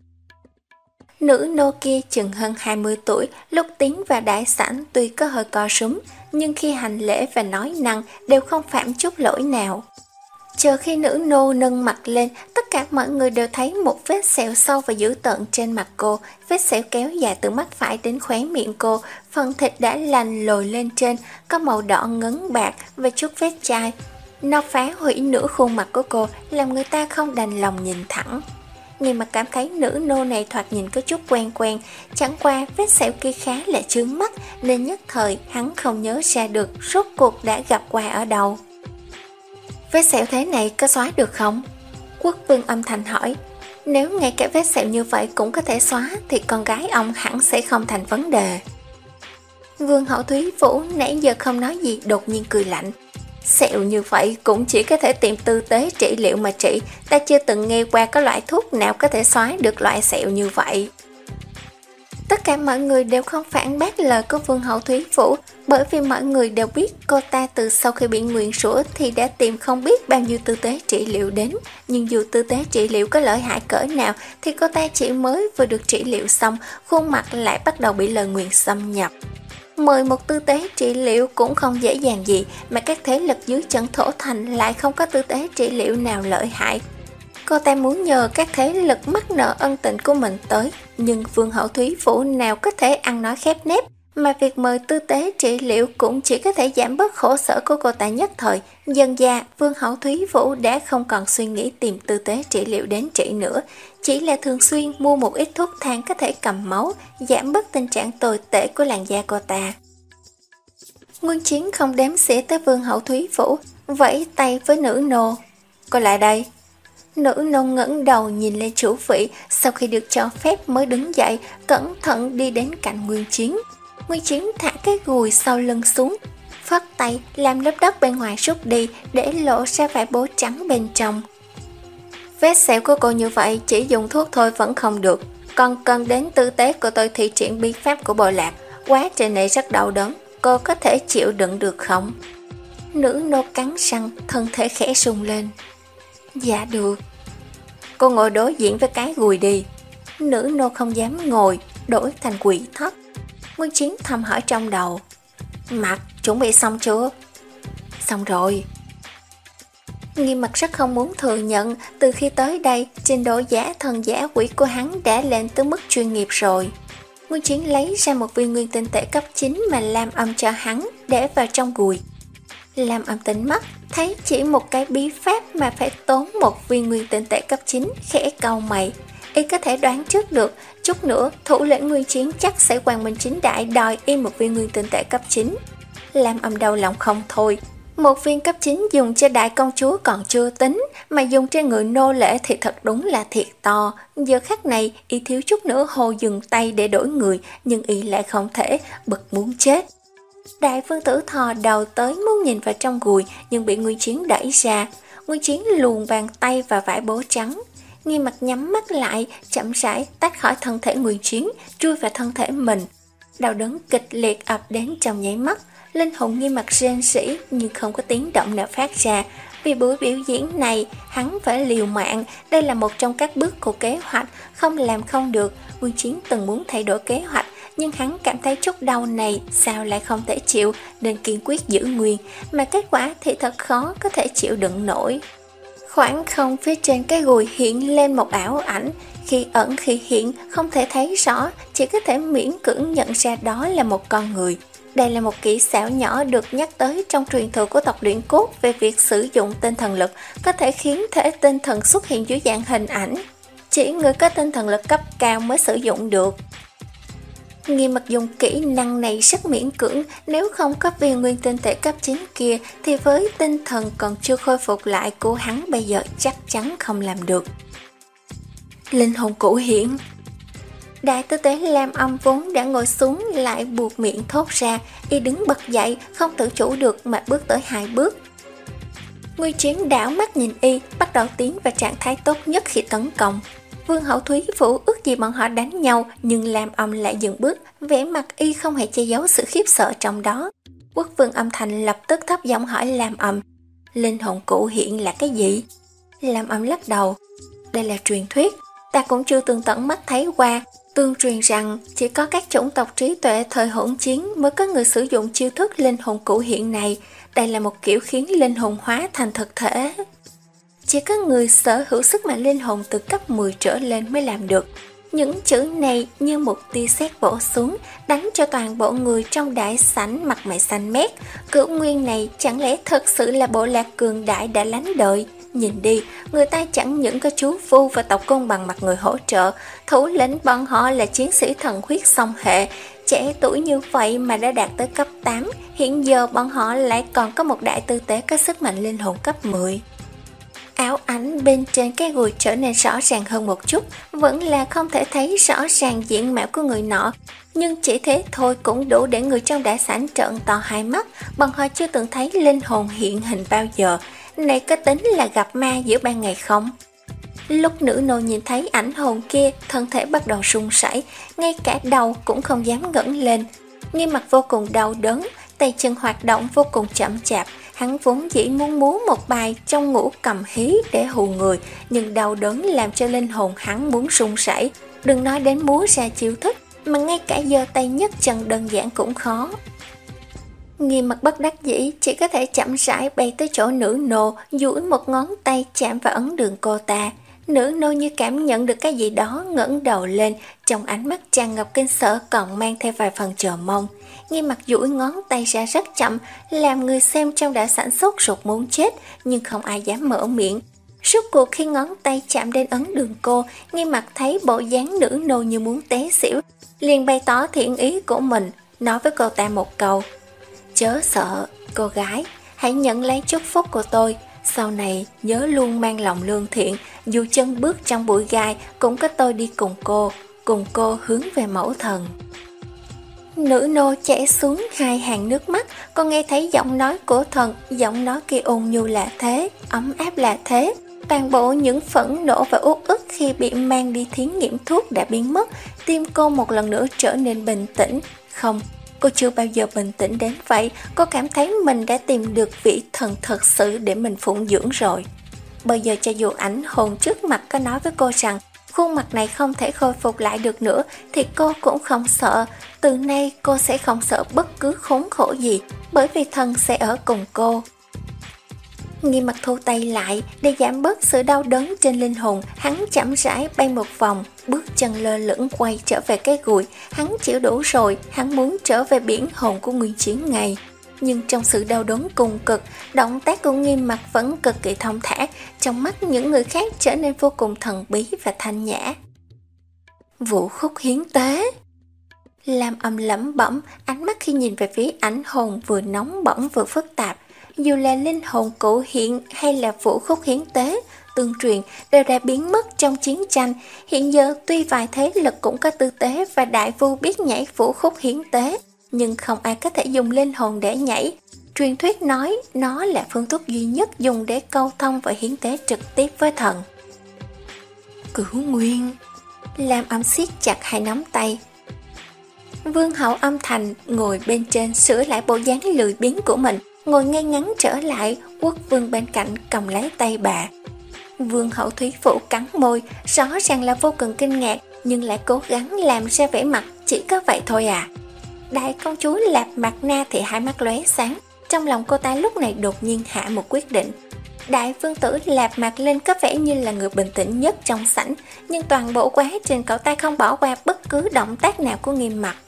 Nữ nô kia chừng hơn hai mươi tuổi, lúc tiến vào đại sảnh tuy có hơi co rúm, nhưng khi hành lễ và nói năng đều không phạm chút lỗi nào. Chờ khi nữ nô nâng mặt lên, tất cả mọi người đều thấy một vết sẹo sâu và dữ tợn trên mặt cô. Vết sẹo kéo dài từ mắt phải đến khóe miệng cô, phần thịt đã lành lồi lên trên, có màu đỏ ngấn bạc và chút vết chai. Nó phá hủy nửa khuôn mặt của cô, làm người ta không đành lòng nhìn thẳng. Nhưng mà cảm thấy nữ nô này thoạt nhìn có chút quen quen, chẳng qua vết sẹo kia khá là chướng mắt, nên nhất thời hắn không nhớ ra được rốt cuộc đã gặp qua ở đâu. Vết sẹo thế này có xóa được không? Quốc vương âm thanh hỏi. Nếu ngay cả vết sẹo như vậy cũng có thể xóa thì con gái ông hẳn sẽ không thành vấn đề. Vương hậu Thúy Vũ nãy giờ không nói gì đột nhiên cười lạnh. Sẹo như vậy cũng chỉ có thể tìm tư tế trị liệu mà trị, ta chưa từng nghe qua có loại thuốc nào có thể xóa được loại sẹo như vậy. Tất cả mọi người đều không phản bác lời của Vương hậu Thúy Vũ, bởi vì mọi người đều biết cô ta từ sau khi bị nguyền rủa thì đã tìm không biết bao nhiêu tư tế trị liệu đến, nhưng dù tư tế trị liệu có lợi hại cỡ nào thì cô ta chỉ mới vừa được trị liệu xong, khuôn mặt lại bắt đầu bị lời nguyền xâm nhập. Mời một tư tế trị liệu cũng không dễ dàng gì, mà các thế lực dưới chân Thổ Thành lại không có tư tế trị liệu nào lợi hại. Cô ta muốn nhờ các thế lực mắc nợ ân tình của mình tới, nhưng Vương hậu Thúy Vũ nào có thể ăn nói khép nép, mà việc mời tư tế trị liệu cũng chỉ có thể giảm bớt khổ sở của cô ta nhất thời. Dần dà, Vương hậu Thúy Vũ đã không còn suy nghĩ tìm tư tế trị liệu đến trị nữa, chỉ là thường xuyên mua một ít thuốc thang có thể cầm máu, giảm bớt tình trạng tồi tệ của làn da cô ta. Nguyên Chiến không đếm xỉa tới Vương hậu Thúy Vũ, vẫy tay với nữ nô. Cô lại đây. Nữ nô ngẩng đầu nhìn lên chủ vị, sau khi được cho phép mới đứng dậy, cẩn thận đi đến cạnh Nguyên Chiến. Nguyên Chiến thả cái gùi sau lưng xuống, phất tay làm lớp đất bên ngoài rút đi để lộ ra vải bố trắng bên trong. Vết sẹo của cô như vậy chỉ dùng thuốc thôi vẫn không được, còn cần đến tư tế của tôi thi triển bí pháp của Bồ Lạp. Quá trình này rất đau đớn, cô có thể chịu đựng được không? Nữ nô cắn răng, thân thể khẽ rung lên. Dạ được. Cô ngồi đối diện với cái gùi đi. Nữ nô không dám ngồi, đổi thành quỷ thấp. Nguyên Chiến thầm hỏi trong đầu. Mặt chuẩn bị xong chưa? Xong rồi. Nghiêm Mặt rất không muốn thừa nhận, từ khi tới đây, trình độ giả thần giả quỷ của hắn đã lên tới mức chuyên nghiệp rồi. Nguyên Chiến lấy ra một viên nguyên tinh tệ cấp chín mà Lam Âm cho hắn, để vào trong gùi. Lam Âm tính mắt, thấy chỉ một cái bí pháp mà phải tốn một viên nguyên tinh tệ cấp chín, khẽ cau mày. Y có thể đoán trước được, chút nữa thủ lĩnh Nguyên Chiến chắc sẽ quang minh chính đại đòi y một viên nguyên tinh tệ cấp chín. Lam Âm đau lòng không thôi. Một viên cấp chín dùng cho đại công chúa còn chưa tính, mà dùng trên người nô lệ thì thật đúng là thiệt to. Giờ khắc này, y thiếu chút nữa hồ dừng tay để đổi người, nhưng y lại không thể, bực muốn chết. Đại vương tử thò đầu tới muốn nhìn vào trong gùi, nhưng bị Nguyên Chiến đẩy ra. Nguyên Chiến luồn bàn tay vào vải bố trắng. Nghiêm Mặt nhắm mắt lại, chậm rãi tách khỏi thân thể Nguyên Chiến, chui vào thân thể mình. Đau đớn kịch liệt ập đến trong nháy mắt. Linh hồn Nghiêm Mặt rên rỉ nhưng không có tiếng động nào phát ra. Vì buổi biểu diễn này, hắn phải liều mạng. Đây là một trong các bước của kế hoạch, không làm không được. Nguyên Chiến từng muốn thay đổi kế hoạch, nhưng hắn cảm thấy chút đau này sao lại không thể chịu, nên kiên quyết giữ nguyên. Mà kết quả thì thật khó có thể chịu đựng nổi. Khoảng không phía trên cái gùi hiện lên một ảo ảnh, khi ẩn khi hiện không thể thấy rõ, chỉ có thể miễn cưỡng nhận ra đó là một con người. Đây là một kỹ xảo nhỏ được nhắc tới trong truyền thừa của tộc luyện cốt về việc sử dụng tinh thần lực có thể khiến thể tinh thần xuất hiện dưới dạng hình ảnh. Chỉ người có tinh thần lực cấp cao mới sử dụng được. Nghiêm Mặt dùng kỹ năng này rất miễn cưỡng, nếu không có viên nguyên tinh tệ cấp chín kia thì với tinh thần còn chưa khôi phục lại của hắn bây giờ chắc chắn không làm được. Linh hồn cũ hiển. Đại tư tế Lam Âm vốn đã ngồi xuống lại buộc miệng thốt ra, y đứng bật dậy, không tự chủ được mà bước tới hai bước. Nguyên Chiến đảo mắt nhìn y, bắt đầu tiến vào trạng thái tốt nhất khi tấn công. Vương Hậu Thúy Vũ ước gì bọn họ đánh nhau, nhưng Lam Âm lại dừng bước, vẻ mặt y không hề che giấu sự khiếp sợ trong đó. Quốc vương Âm Thành lập tức thấp giọng hỏi Lam Âm, linh hồn cụ hiện là cái gì? Lam Âm lắc đầu, đây là truyền thuyết, ta cũng chưa từng tận mắt thấy qua. Tương truyền rằng chỉ có các chủng tộc trí tuệ thời hỗn chiến mới có người sử dụng chiêu thức linh hồn cụ hiện này. Đây là một kiểu khiến linh hồn hóa thành thực thể. Chỉ có người sở hữu sức mạnh linh hồn từ cấp mười trở lên mới làm được. Những chữ này như một tia sét bổ xuống, đánh cho toàn bộ người trong đại sảnh mặt mày xanh mét. Cửu nguyên này chẳng lẽ thật sự là bộ lạc cường đại đã lánh đợi? Nhìn đi, người ta chẳng những có chú phu và tộc cung bằng mặt người hỗ trợ, thủ lĩnh bọn họ là chiến sĩ thần huyết song hệ, trẻ tuổi như vậy mà đã đạt tới cấp tám, hiện giờ bọn họ lại còn có một đại tư tế có sức mạnh linh hồn cấp mười. Ảo ảnh bên trên cái gùi trở nên rõ ràng hơn một chút, vẫn là không thể thấy rõ ràng diện mạo của người nọ, nhưng chỉ thế thôi cũng đủ để người trong đại sảnh trợn to hai mắt, bọn họ chưa từng thấy linh hồn hiện hình bao giờ. Này có tính là gặp ma giữa ban ngày không? Lúc nữ nô nhìn thấy ảnh hồn kia, thân thể bắt đầu run rẩy, ngay cả đầu cũng không dám ngẩng lên. Nghiêm Mặt vô cùng đau đớn, tay chân hoạt động vô cùng chậm chạp. Hắn vốn dĩ muốn múa một bài trong ngũ cầm hí để hù người, nhưng đau đớn làm cho linh hồn hắn muốn run rẩy. Đừng nói đến múa ra chiêu thức, mà ngay cả giơ tay nhấc chân đơn giản cũng khó. Nghiêm Mặt bất đắc dĩ chỉ có thể chậm rãi bay tới chỗ nữ nô, duỗi một ngón tay chạm vào ấn đường cô ta. Nữ nô như cảm nhận được cái gì đó, ngẩng đầu lên, trong ánh mắt tràn ngập kinh sợ còn mang theo vài phần chờ mong. Nghiêm Mặt duỗi ngón tay ra rất chậm, làm người xem trong đã sẵn sốt ruột muốn chết, nhưng không ai dám mở miệng. Rốt cuộc khi ngón tay chạm đến ấn đường cô, Nghiêm Mặt thấy bộ dáng nữ nô như muốn té xỉu, liền bày tỏ thiện ý của mình, nói với cô ta một câu: chớ sợ, cô gái, hãy nhận lấy chúc phúc của tôi. sau này nhớ luôn mang lòng lương thiện, dù chân bước trong bụi gai cũng có tôi đi cùng cô, cùng cô hướng về mẫu thần. Nữ nô chảy xuống hai hàng nước mắt, con nghe thấy giọng nói của thần, giọng nói kia ôn nhu là thế, ấm áp là thế. Toàn bộ những phẫn nộ và uất ức khi bị mang đi thí nghiệm thuốc đã biến mất, tim cô một lần nữa trở nên bình tĩnh. Không, cô chưa bao giờ bình tĩnh đến vậy, cô cảm thấy mình đã tìm được vị thần thật sự để mình phụng dưỡng rồi. Bây giờ cho dù ảnh hồn trước mặt có nói với cô rằng khuôn mặt này không thể khôi phục lại được nữa, thì cô cũng không sợ. Từ nay cô sẽ không sợ bất cứ khốn khổ gì, bởi vì thần sẽ ở cùng cô. Nghiêm Mặt thu tay lại để giảm bớt sự đau đớn trên linh hồn. Hắn chậm rãi bay một vòng, bước chân lơ lửng quay trở về cái gùi. Hắn chịu đủ rồi, hắn muốn trở về biển hồn của Nguyên Chiến ngay. Nhưng trong sự đau đớn cùng cực, động tác của Nghiêm Mặt vẫn cực kỳ thông thả, trong mắt những người khác trở nên vô cùng thần bí và thanh nhã. Vũ khúc hiến tế. Lam Âm lẩm bẩm, ánh mắt khi nhìn về phía ảnh hồn vừa nóng bỏng vừa phức tạp. Dù là linh hồn cụ hiện hay là vũ khúc hiến tế, tương truyền đều đã biến mất trong chiến tranh. Hiện giờ tuy vài thế lực cũng có tư tế và đại vu biết nhảy vũ khúc hiến tế, nhưng không ai có thể dùng linh hồn để nhảy. Truyền thuyết nói nó là phương thuốc duy nhất dùng để câu thông và hiến tế trực tiếp với thần. Cửu Nguyên. Lam Âm siết chặt hai nắm tay. Vương hậu Âm Thành ngồi bên trên sửa lại bộ dáng lười biếng của mình, ngồi ngay ngắn trở lại. Quốc vương bên cạnh cầm lấy tay bà. Vương hậu Thúy Phụ cắn môi, rõ ràng là vô cùng kinh ngạc, nhưng lại cố gắng làm ra vẻ mặt chỉ có vậy thôi à. Đại công chúa Lạp Mạc Na thì hai mắt lóe sáng, trong lòng cô ta lúc này đột nhiên hạ một quyết định. Đại vương tử Lạp Mạc Linh có vẻ như là người bình tĩnh nhất trong sảnh, nhưng toàn bộ quá trình cậu ta không bỏ qua bất cứ động tác nào của Nghiêm Mặt.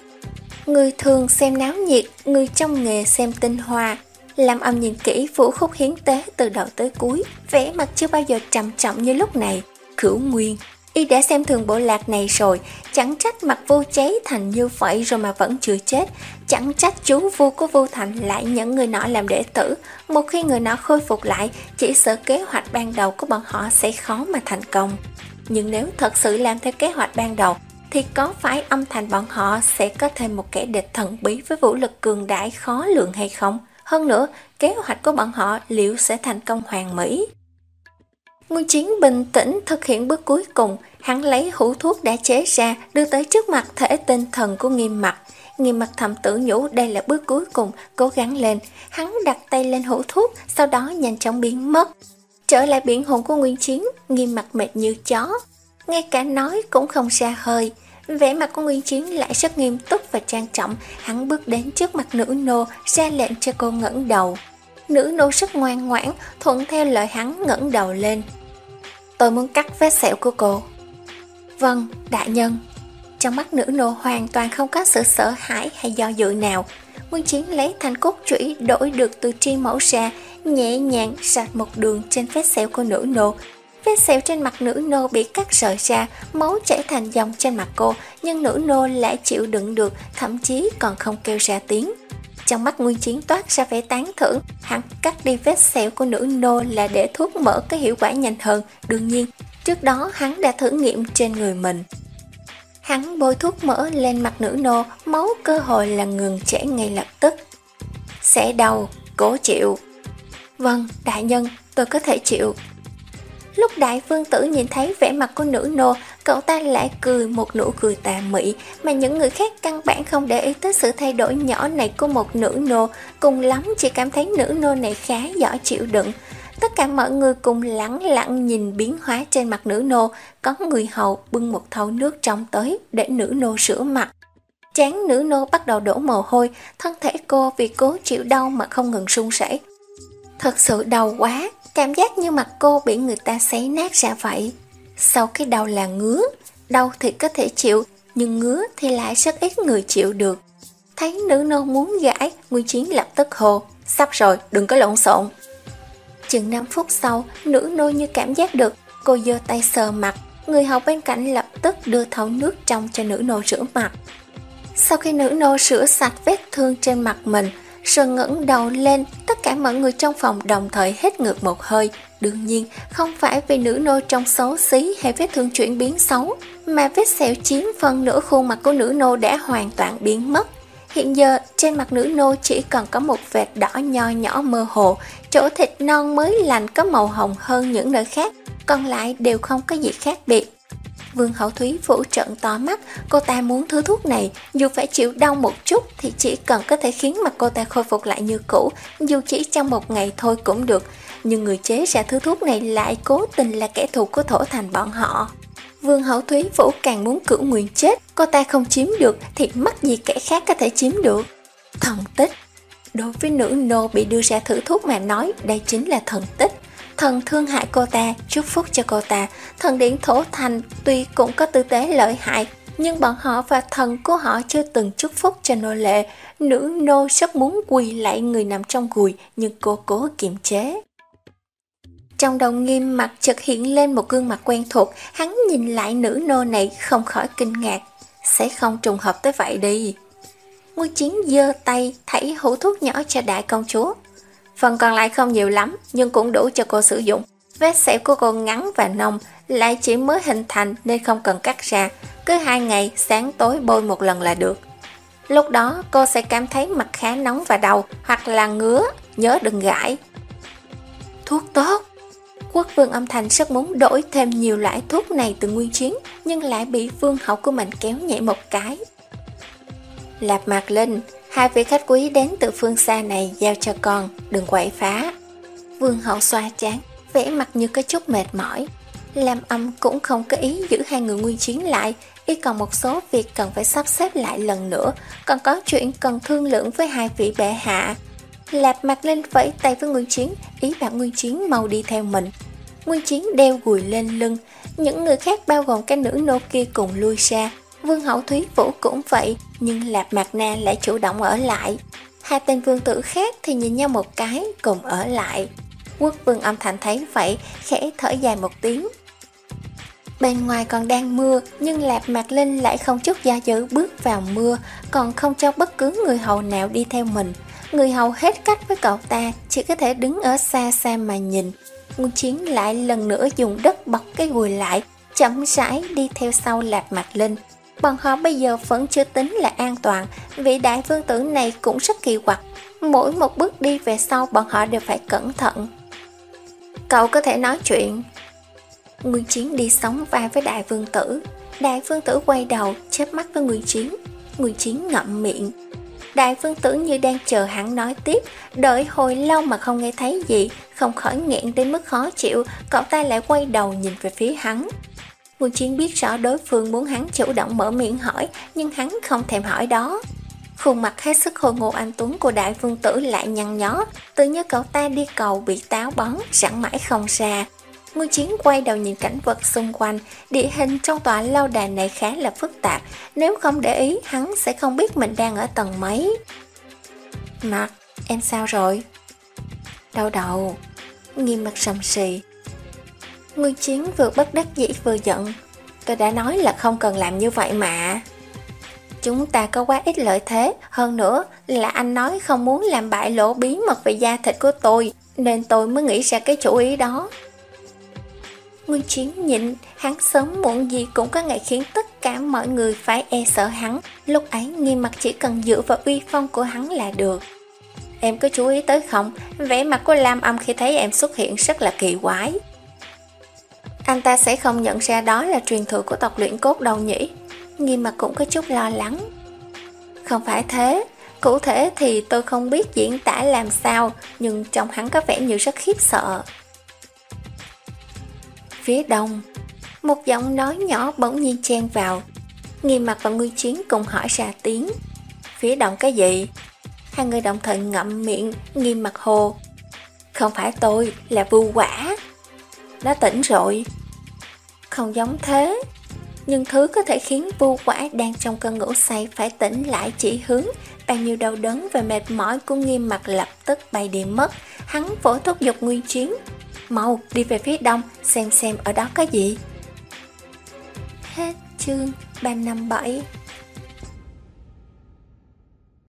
Người thường xem náo nhiệt, người trong nghề xem tinh hoa. Lam Âm nhìn kỹ vũ khúc hiến tế từ đầu tới cuối, vẻ mặt chưa bao giờ trầm trọng như lúc này. Cửu Nguyên, y đã xem thường bộ lạc này rồi, chẳng trách mặt Vô cháy thành như vậy rồi mà vẫn chưa chết. Chẳng trách chú vua của Vô Thành lại nhận người nọ làm đệ tử. Một khi người nọ khôi phục lại, chỉ sợ kế hoạch ban đầu của bọn họ sẽ khó mà thành công. Nhưng nếu thật sự làm theo kế hoạch ban đầu, thì có phải Âm Thành bọn họ sẽ có thêm một kẻ địch thần bí với vũ lực cường đại khó lường hay không? Hơn nữa, kế hoạch của bọn họ liệu sẽ thành công hoàn mỹ? Nguyên Chiến bình tĩnh thực hiện bước cuối cùng, hắn lấy hũ thuốc đã chế ra đưa tới trước mặt thể tinh thần của Nghiêm Mặt. Nghiêm Mặt thầm tự nhủ đây là bước cuối cùng, cố gắng lên. Hắn đặt tay lên hũ thuốc, sau đó nhanh chóng biến mất. Trở lại biển hồn của Nguyên Chiến, Nghiêm Mặt mệt như chó, ngay cả nói cũng không ra hơi. Vẻ mặt của Nguyên Chiến lại rất nghiêm túc và trang trọng. Hắn bước đến trước mặt nữ nô, ra lệnh cho cô ngẩng đầu. Nữ nô rất ngoan ngoãn, thuận theo lời hắn ngẩng đầu lên. Tôi muốn cắt vết sẹo của cô. Vâng, đại nhân. Trong mắt nữ nô hoàn toàn không có sự sợ hãi hay do dự nào. Nguyên Chiến lấy thanh cốt chủy đổi được từ tri mẫu ra, nhẹ nhàng sạch một đường trên vết sẹo của nữ nô. Vết sẹo trên mặt nữ nô bị cắt rời ra, máu chảy thành dòng trên mặt cô, nhưng nữ nô lại chịu đựng được, thậm chí còn không kêu ra tiếng. Trong mắt Nguyên Chiến toát ra vẻ tán thưởng, hắn cắt đi vết sẹo của nữ nô là để thuốc mỡ có hiệu quả nhanh hơn. Đương nhiên, trước đó hắn đã thử nghiệm trên người mình. Hắn bôi thuốc mỡ lên mặt nữ nô, máu cơ hội là ngừng chảy ngay lập tức. Sẽ đau, cố chịu. Vâng, đại nhân, tôi có thể chịu. Lúc đại vương tử nhìn thấy vẻ mặt của nữ nô, cậu ta lại cười một nụ cười tà mị, mà những người khác căn bản không để ý tới sự thay đổi nhỏ này của một nữ nô, cùng lắm chỉ cảm thấy nữ nô này khá giỏi chịu đựng. Tất cả mọi người cùng lẳng lặng nhìn biến hóa trên mặt nữ nô, có người hầu bưng một thau nước trong tới để nữ nô rửa mặt. Trán nữ nô bắt đầu đổ mồ hôi, thân thể cô vì cố chịu đau mà không ngừng run rẩy. Thật sự đau quá, cảm giác như mặt cô bị người ta xé nát ra vậy. Sau cái đau là ngứa, đau thì có thể chịu, nhưng ngứa thì lại rất ít người chịu được. Thấy nữ nô muốn gãi, Nguyên Chiến lập tức hô, sắp rồi, đừng có lộn xộn. Chừng năm phút sau, nữ nô như cảm giác được, cô giơ tay sờ mặt, người hầu bên cạnh lập tức đưa thau nước trong cho nữ nô rửa mặt. Sau khi nữ nô rửa sạch vết thương trên mặt mình, rồi ngẩng đầu lên. Tất cả mọi người trong phòng đồng thời hít ngược một hơi. Đương nhiên không phải vì nữ nô trông xấu xí hay vết thương chuyển biến xấu, mà vết sẹo chiếm phần nửa khuôn mặt của nữ nô đã hoàn toàn biến mất. Hiện giờ trên mặt nữ nô chỉ còn có một vệt đỏ nho nhỏ mơ hồ, chỗ thịt non mới lành có màu hồng hơn những nơi khác, còn lại đều không có gì khác biệt. Vương Hậu Thúy Vũ trợn to mắt, cô ta muốn thứ thuốc này, dù phải chịu đau một chút thì chỉ cần có thể khiến mặt cô ta khôi phục lại như cũ, dù chỉ trong một ngày thôi cũng được. Nhưng người chế ra thứ thuốc này lại cố tình là kẻ thù của Thổ Thành bọn họ. Vương Hậu Thúy Vũ càng muốn cửu nguyên chết, cô ta không chiếm được thì mắc gì kẻ khác có thể chiếm được. Thần tích. Đối với nữ nô bị đưa ra thử thuốc mà nói, đây chính là thần tích. Thần thương hại cô ta, chúc phúc cho cô ta. Thần điện Thổ Thành tuy cũng có tư tế lợi hại, nhưng bọn họ và thần của họ chưa từng chúc phúc cho nô lệ. Nữ nô rất muốn quỳ lại người nằm trong gùi, nhưng cô cố kiềm chế. Trong đầu Nghiêm mặt chợt hiện lên một gương mặt quen thuộc, hắn nhìn lại nữ nô này không khỏi kinh ngạc. Sẽ không trùng hợp tới vậy đi. Nguyên Chiến giơ tay thảy hũ thuốc nhỏ cho đại công chúa. Phần còn lại không nhiều lắm, nhưng cũng đủ cho cô sử dụng. Vết sẹo của cô ngắn và nông, lại chỉ mới hình thành nên không cần cắt ra. Cứ hai ngày sáng tối bôi một lần là được. Lúc đó cô sẽ cảm thấy mặt khá nóng và đau, hoặc là ngứa, nhớ đừng gãi. Thuốc tốt. Quốc vương âm thanh rất muốn đổi thêm nhiều loại thuốc này từ Nguyên Chiến, nhưng lại bị vương hậu của mình kéo nhẹ một cái. Lạp Mạc Linh, hai vị khách quý đến từ phương xa này giao cho con, đừng quậy phá. Vương hậu xoa trán, vẻ mặt như có chút mệt mỏi. Lam Âm cũng không có ý giữ hai người Nguyên Chiến lại, y còn một số việc cần phải sắp xếp lại lần nữa, còn có chuyện cần thương lượng với hai vị bệ hạ. Lạp Mạc Linh vẫy tay với Nguyên Chiến, ý bảo Nguyên Chiến mau đi theo mình. Nguyên Chiến đeo gùi lên lưng, những người khác bao gồm cái nữ nô kia cùng lui ra. Vương hậu Thúy Vũ cũng vậy, nhưng Lạp Mạc Na lại chủ động ở lại. Hai tên vương tử khác thì nhìn nhau một cái, cùng ở lại. Quốc vương âm thanh thấy vậy, khẽ thở dài một tiếng. Bên ngoài còn đang mưa, nhưng Lạp Mạc Linh lại không chút do dự bước vào mưa, còn không cho bất cứ người hầu nào đi theo mình. Người hầu hết cách với cậu ta, chỉ có thể đứng ở xa xa mà nhìn. Nguyên Chiến lại lần nữa dùng đất bọc cái gùi lại, chậm rãi đi theo sau Lạp Mạc Linh. Bọn họ bây giờ vẫn chưa tính là an toàn, vị đại vương tử này cũng rất kỳ quặc. Mỗi một bước đi về sau bọn họ đều phải cẩn thận. Cậu có thể nói chuyện. Nguyên Chiến đi sóng vai với đại vương tử. Đại vương tử quay đầu, chớp mắt với Nguyên Chiến. Nguyên Chiến ngậm miệng. Đại vương tử như đang chờ hắn nói tiếp, đợi hồi lâu mà không nghe thấy gì, không khỏi nghẹn đến mức khó chịu, cậu ta lại quay đầu nhìn về phía hắn. Nguyên Chiến biết rõ đối phương muốn hắn chủ động mở miệng hỏi, nhưng hắn không thèm hỏi đó. Khuôn mặt hết sức khôi ngô anh tuấn của đại vương tử lại nhăn nhó, tự như cậu ta đi cầu bị táo bón, sẵn mãi không ra. Nguyên Chiến quay đầu nhìn cảnh vật xung quanh, địa hình trong tòa lâu đài này khá là phức tạp, nếu không để ý hắn sẽ không biết mình đang ở tầng mấy. Mặt, em sao rồi? Đau đầu. Nghiêm mặt sầm sì. Nguyên Chiến vừa bất đắc dĩ vừa giận. Tôi đã nói là không cần làm như vậy mà. Chúng ta có quá ít lợi thế, hơn nữa là anh nói không muốn làm bại lộ bí mật về da thịt của tôi, nên tôi mới nghĩ ra cái chủ ý đó. Nguyên Chiến nhịn, hắn sớm muộn gì cũng có ngày khiến tất cả mọi người phải e sợ hắn. Lúc ấy Nghiêm mặt chỉ cần dựa vào uy phong của hắn là được. Em có chú ý tới không? Vẻ mặt của Lam Âm khi thấy em xuất hiện rất là kỳ quái. Anh ta sẽ không nhận ra đó là truyền thừa của tộc luyện cốt đâu nhỉ? Nghiêm mặt cũng có chút lo lắng. Không phải thế, cụ thể thì tôi không biết diễn tả làm sao, nhưng trong hắn có vẻ như rất khiếp sợ. Phía đông, một giọng nói nhỏ bỗng nhiên chen vào. Nghiêm mặt và Nguyên Chiến cùng hỏi ra tiếng. Phía đông cái gì? Hai người đồng thời ngậm miệng. Nghiêm mặt hồ. Không phải tôi, là Vu Quả. Nó tỉnh rồi. Không giống thế, nhưng thứ có thể khiến Vu Quả đang trong cơn ngủ say phải tỉnh lại chỉ hướng. Bao nhiêu đau đớn và mệt mỏi của Nghiêm mặt lập tức bay đi mất. Hắn vỗ thúc giục Nguyên Chiến. Mau đi về phía đông, xem xem ở đó có gì. Hết chương ba năm bảy.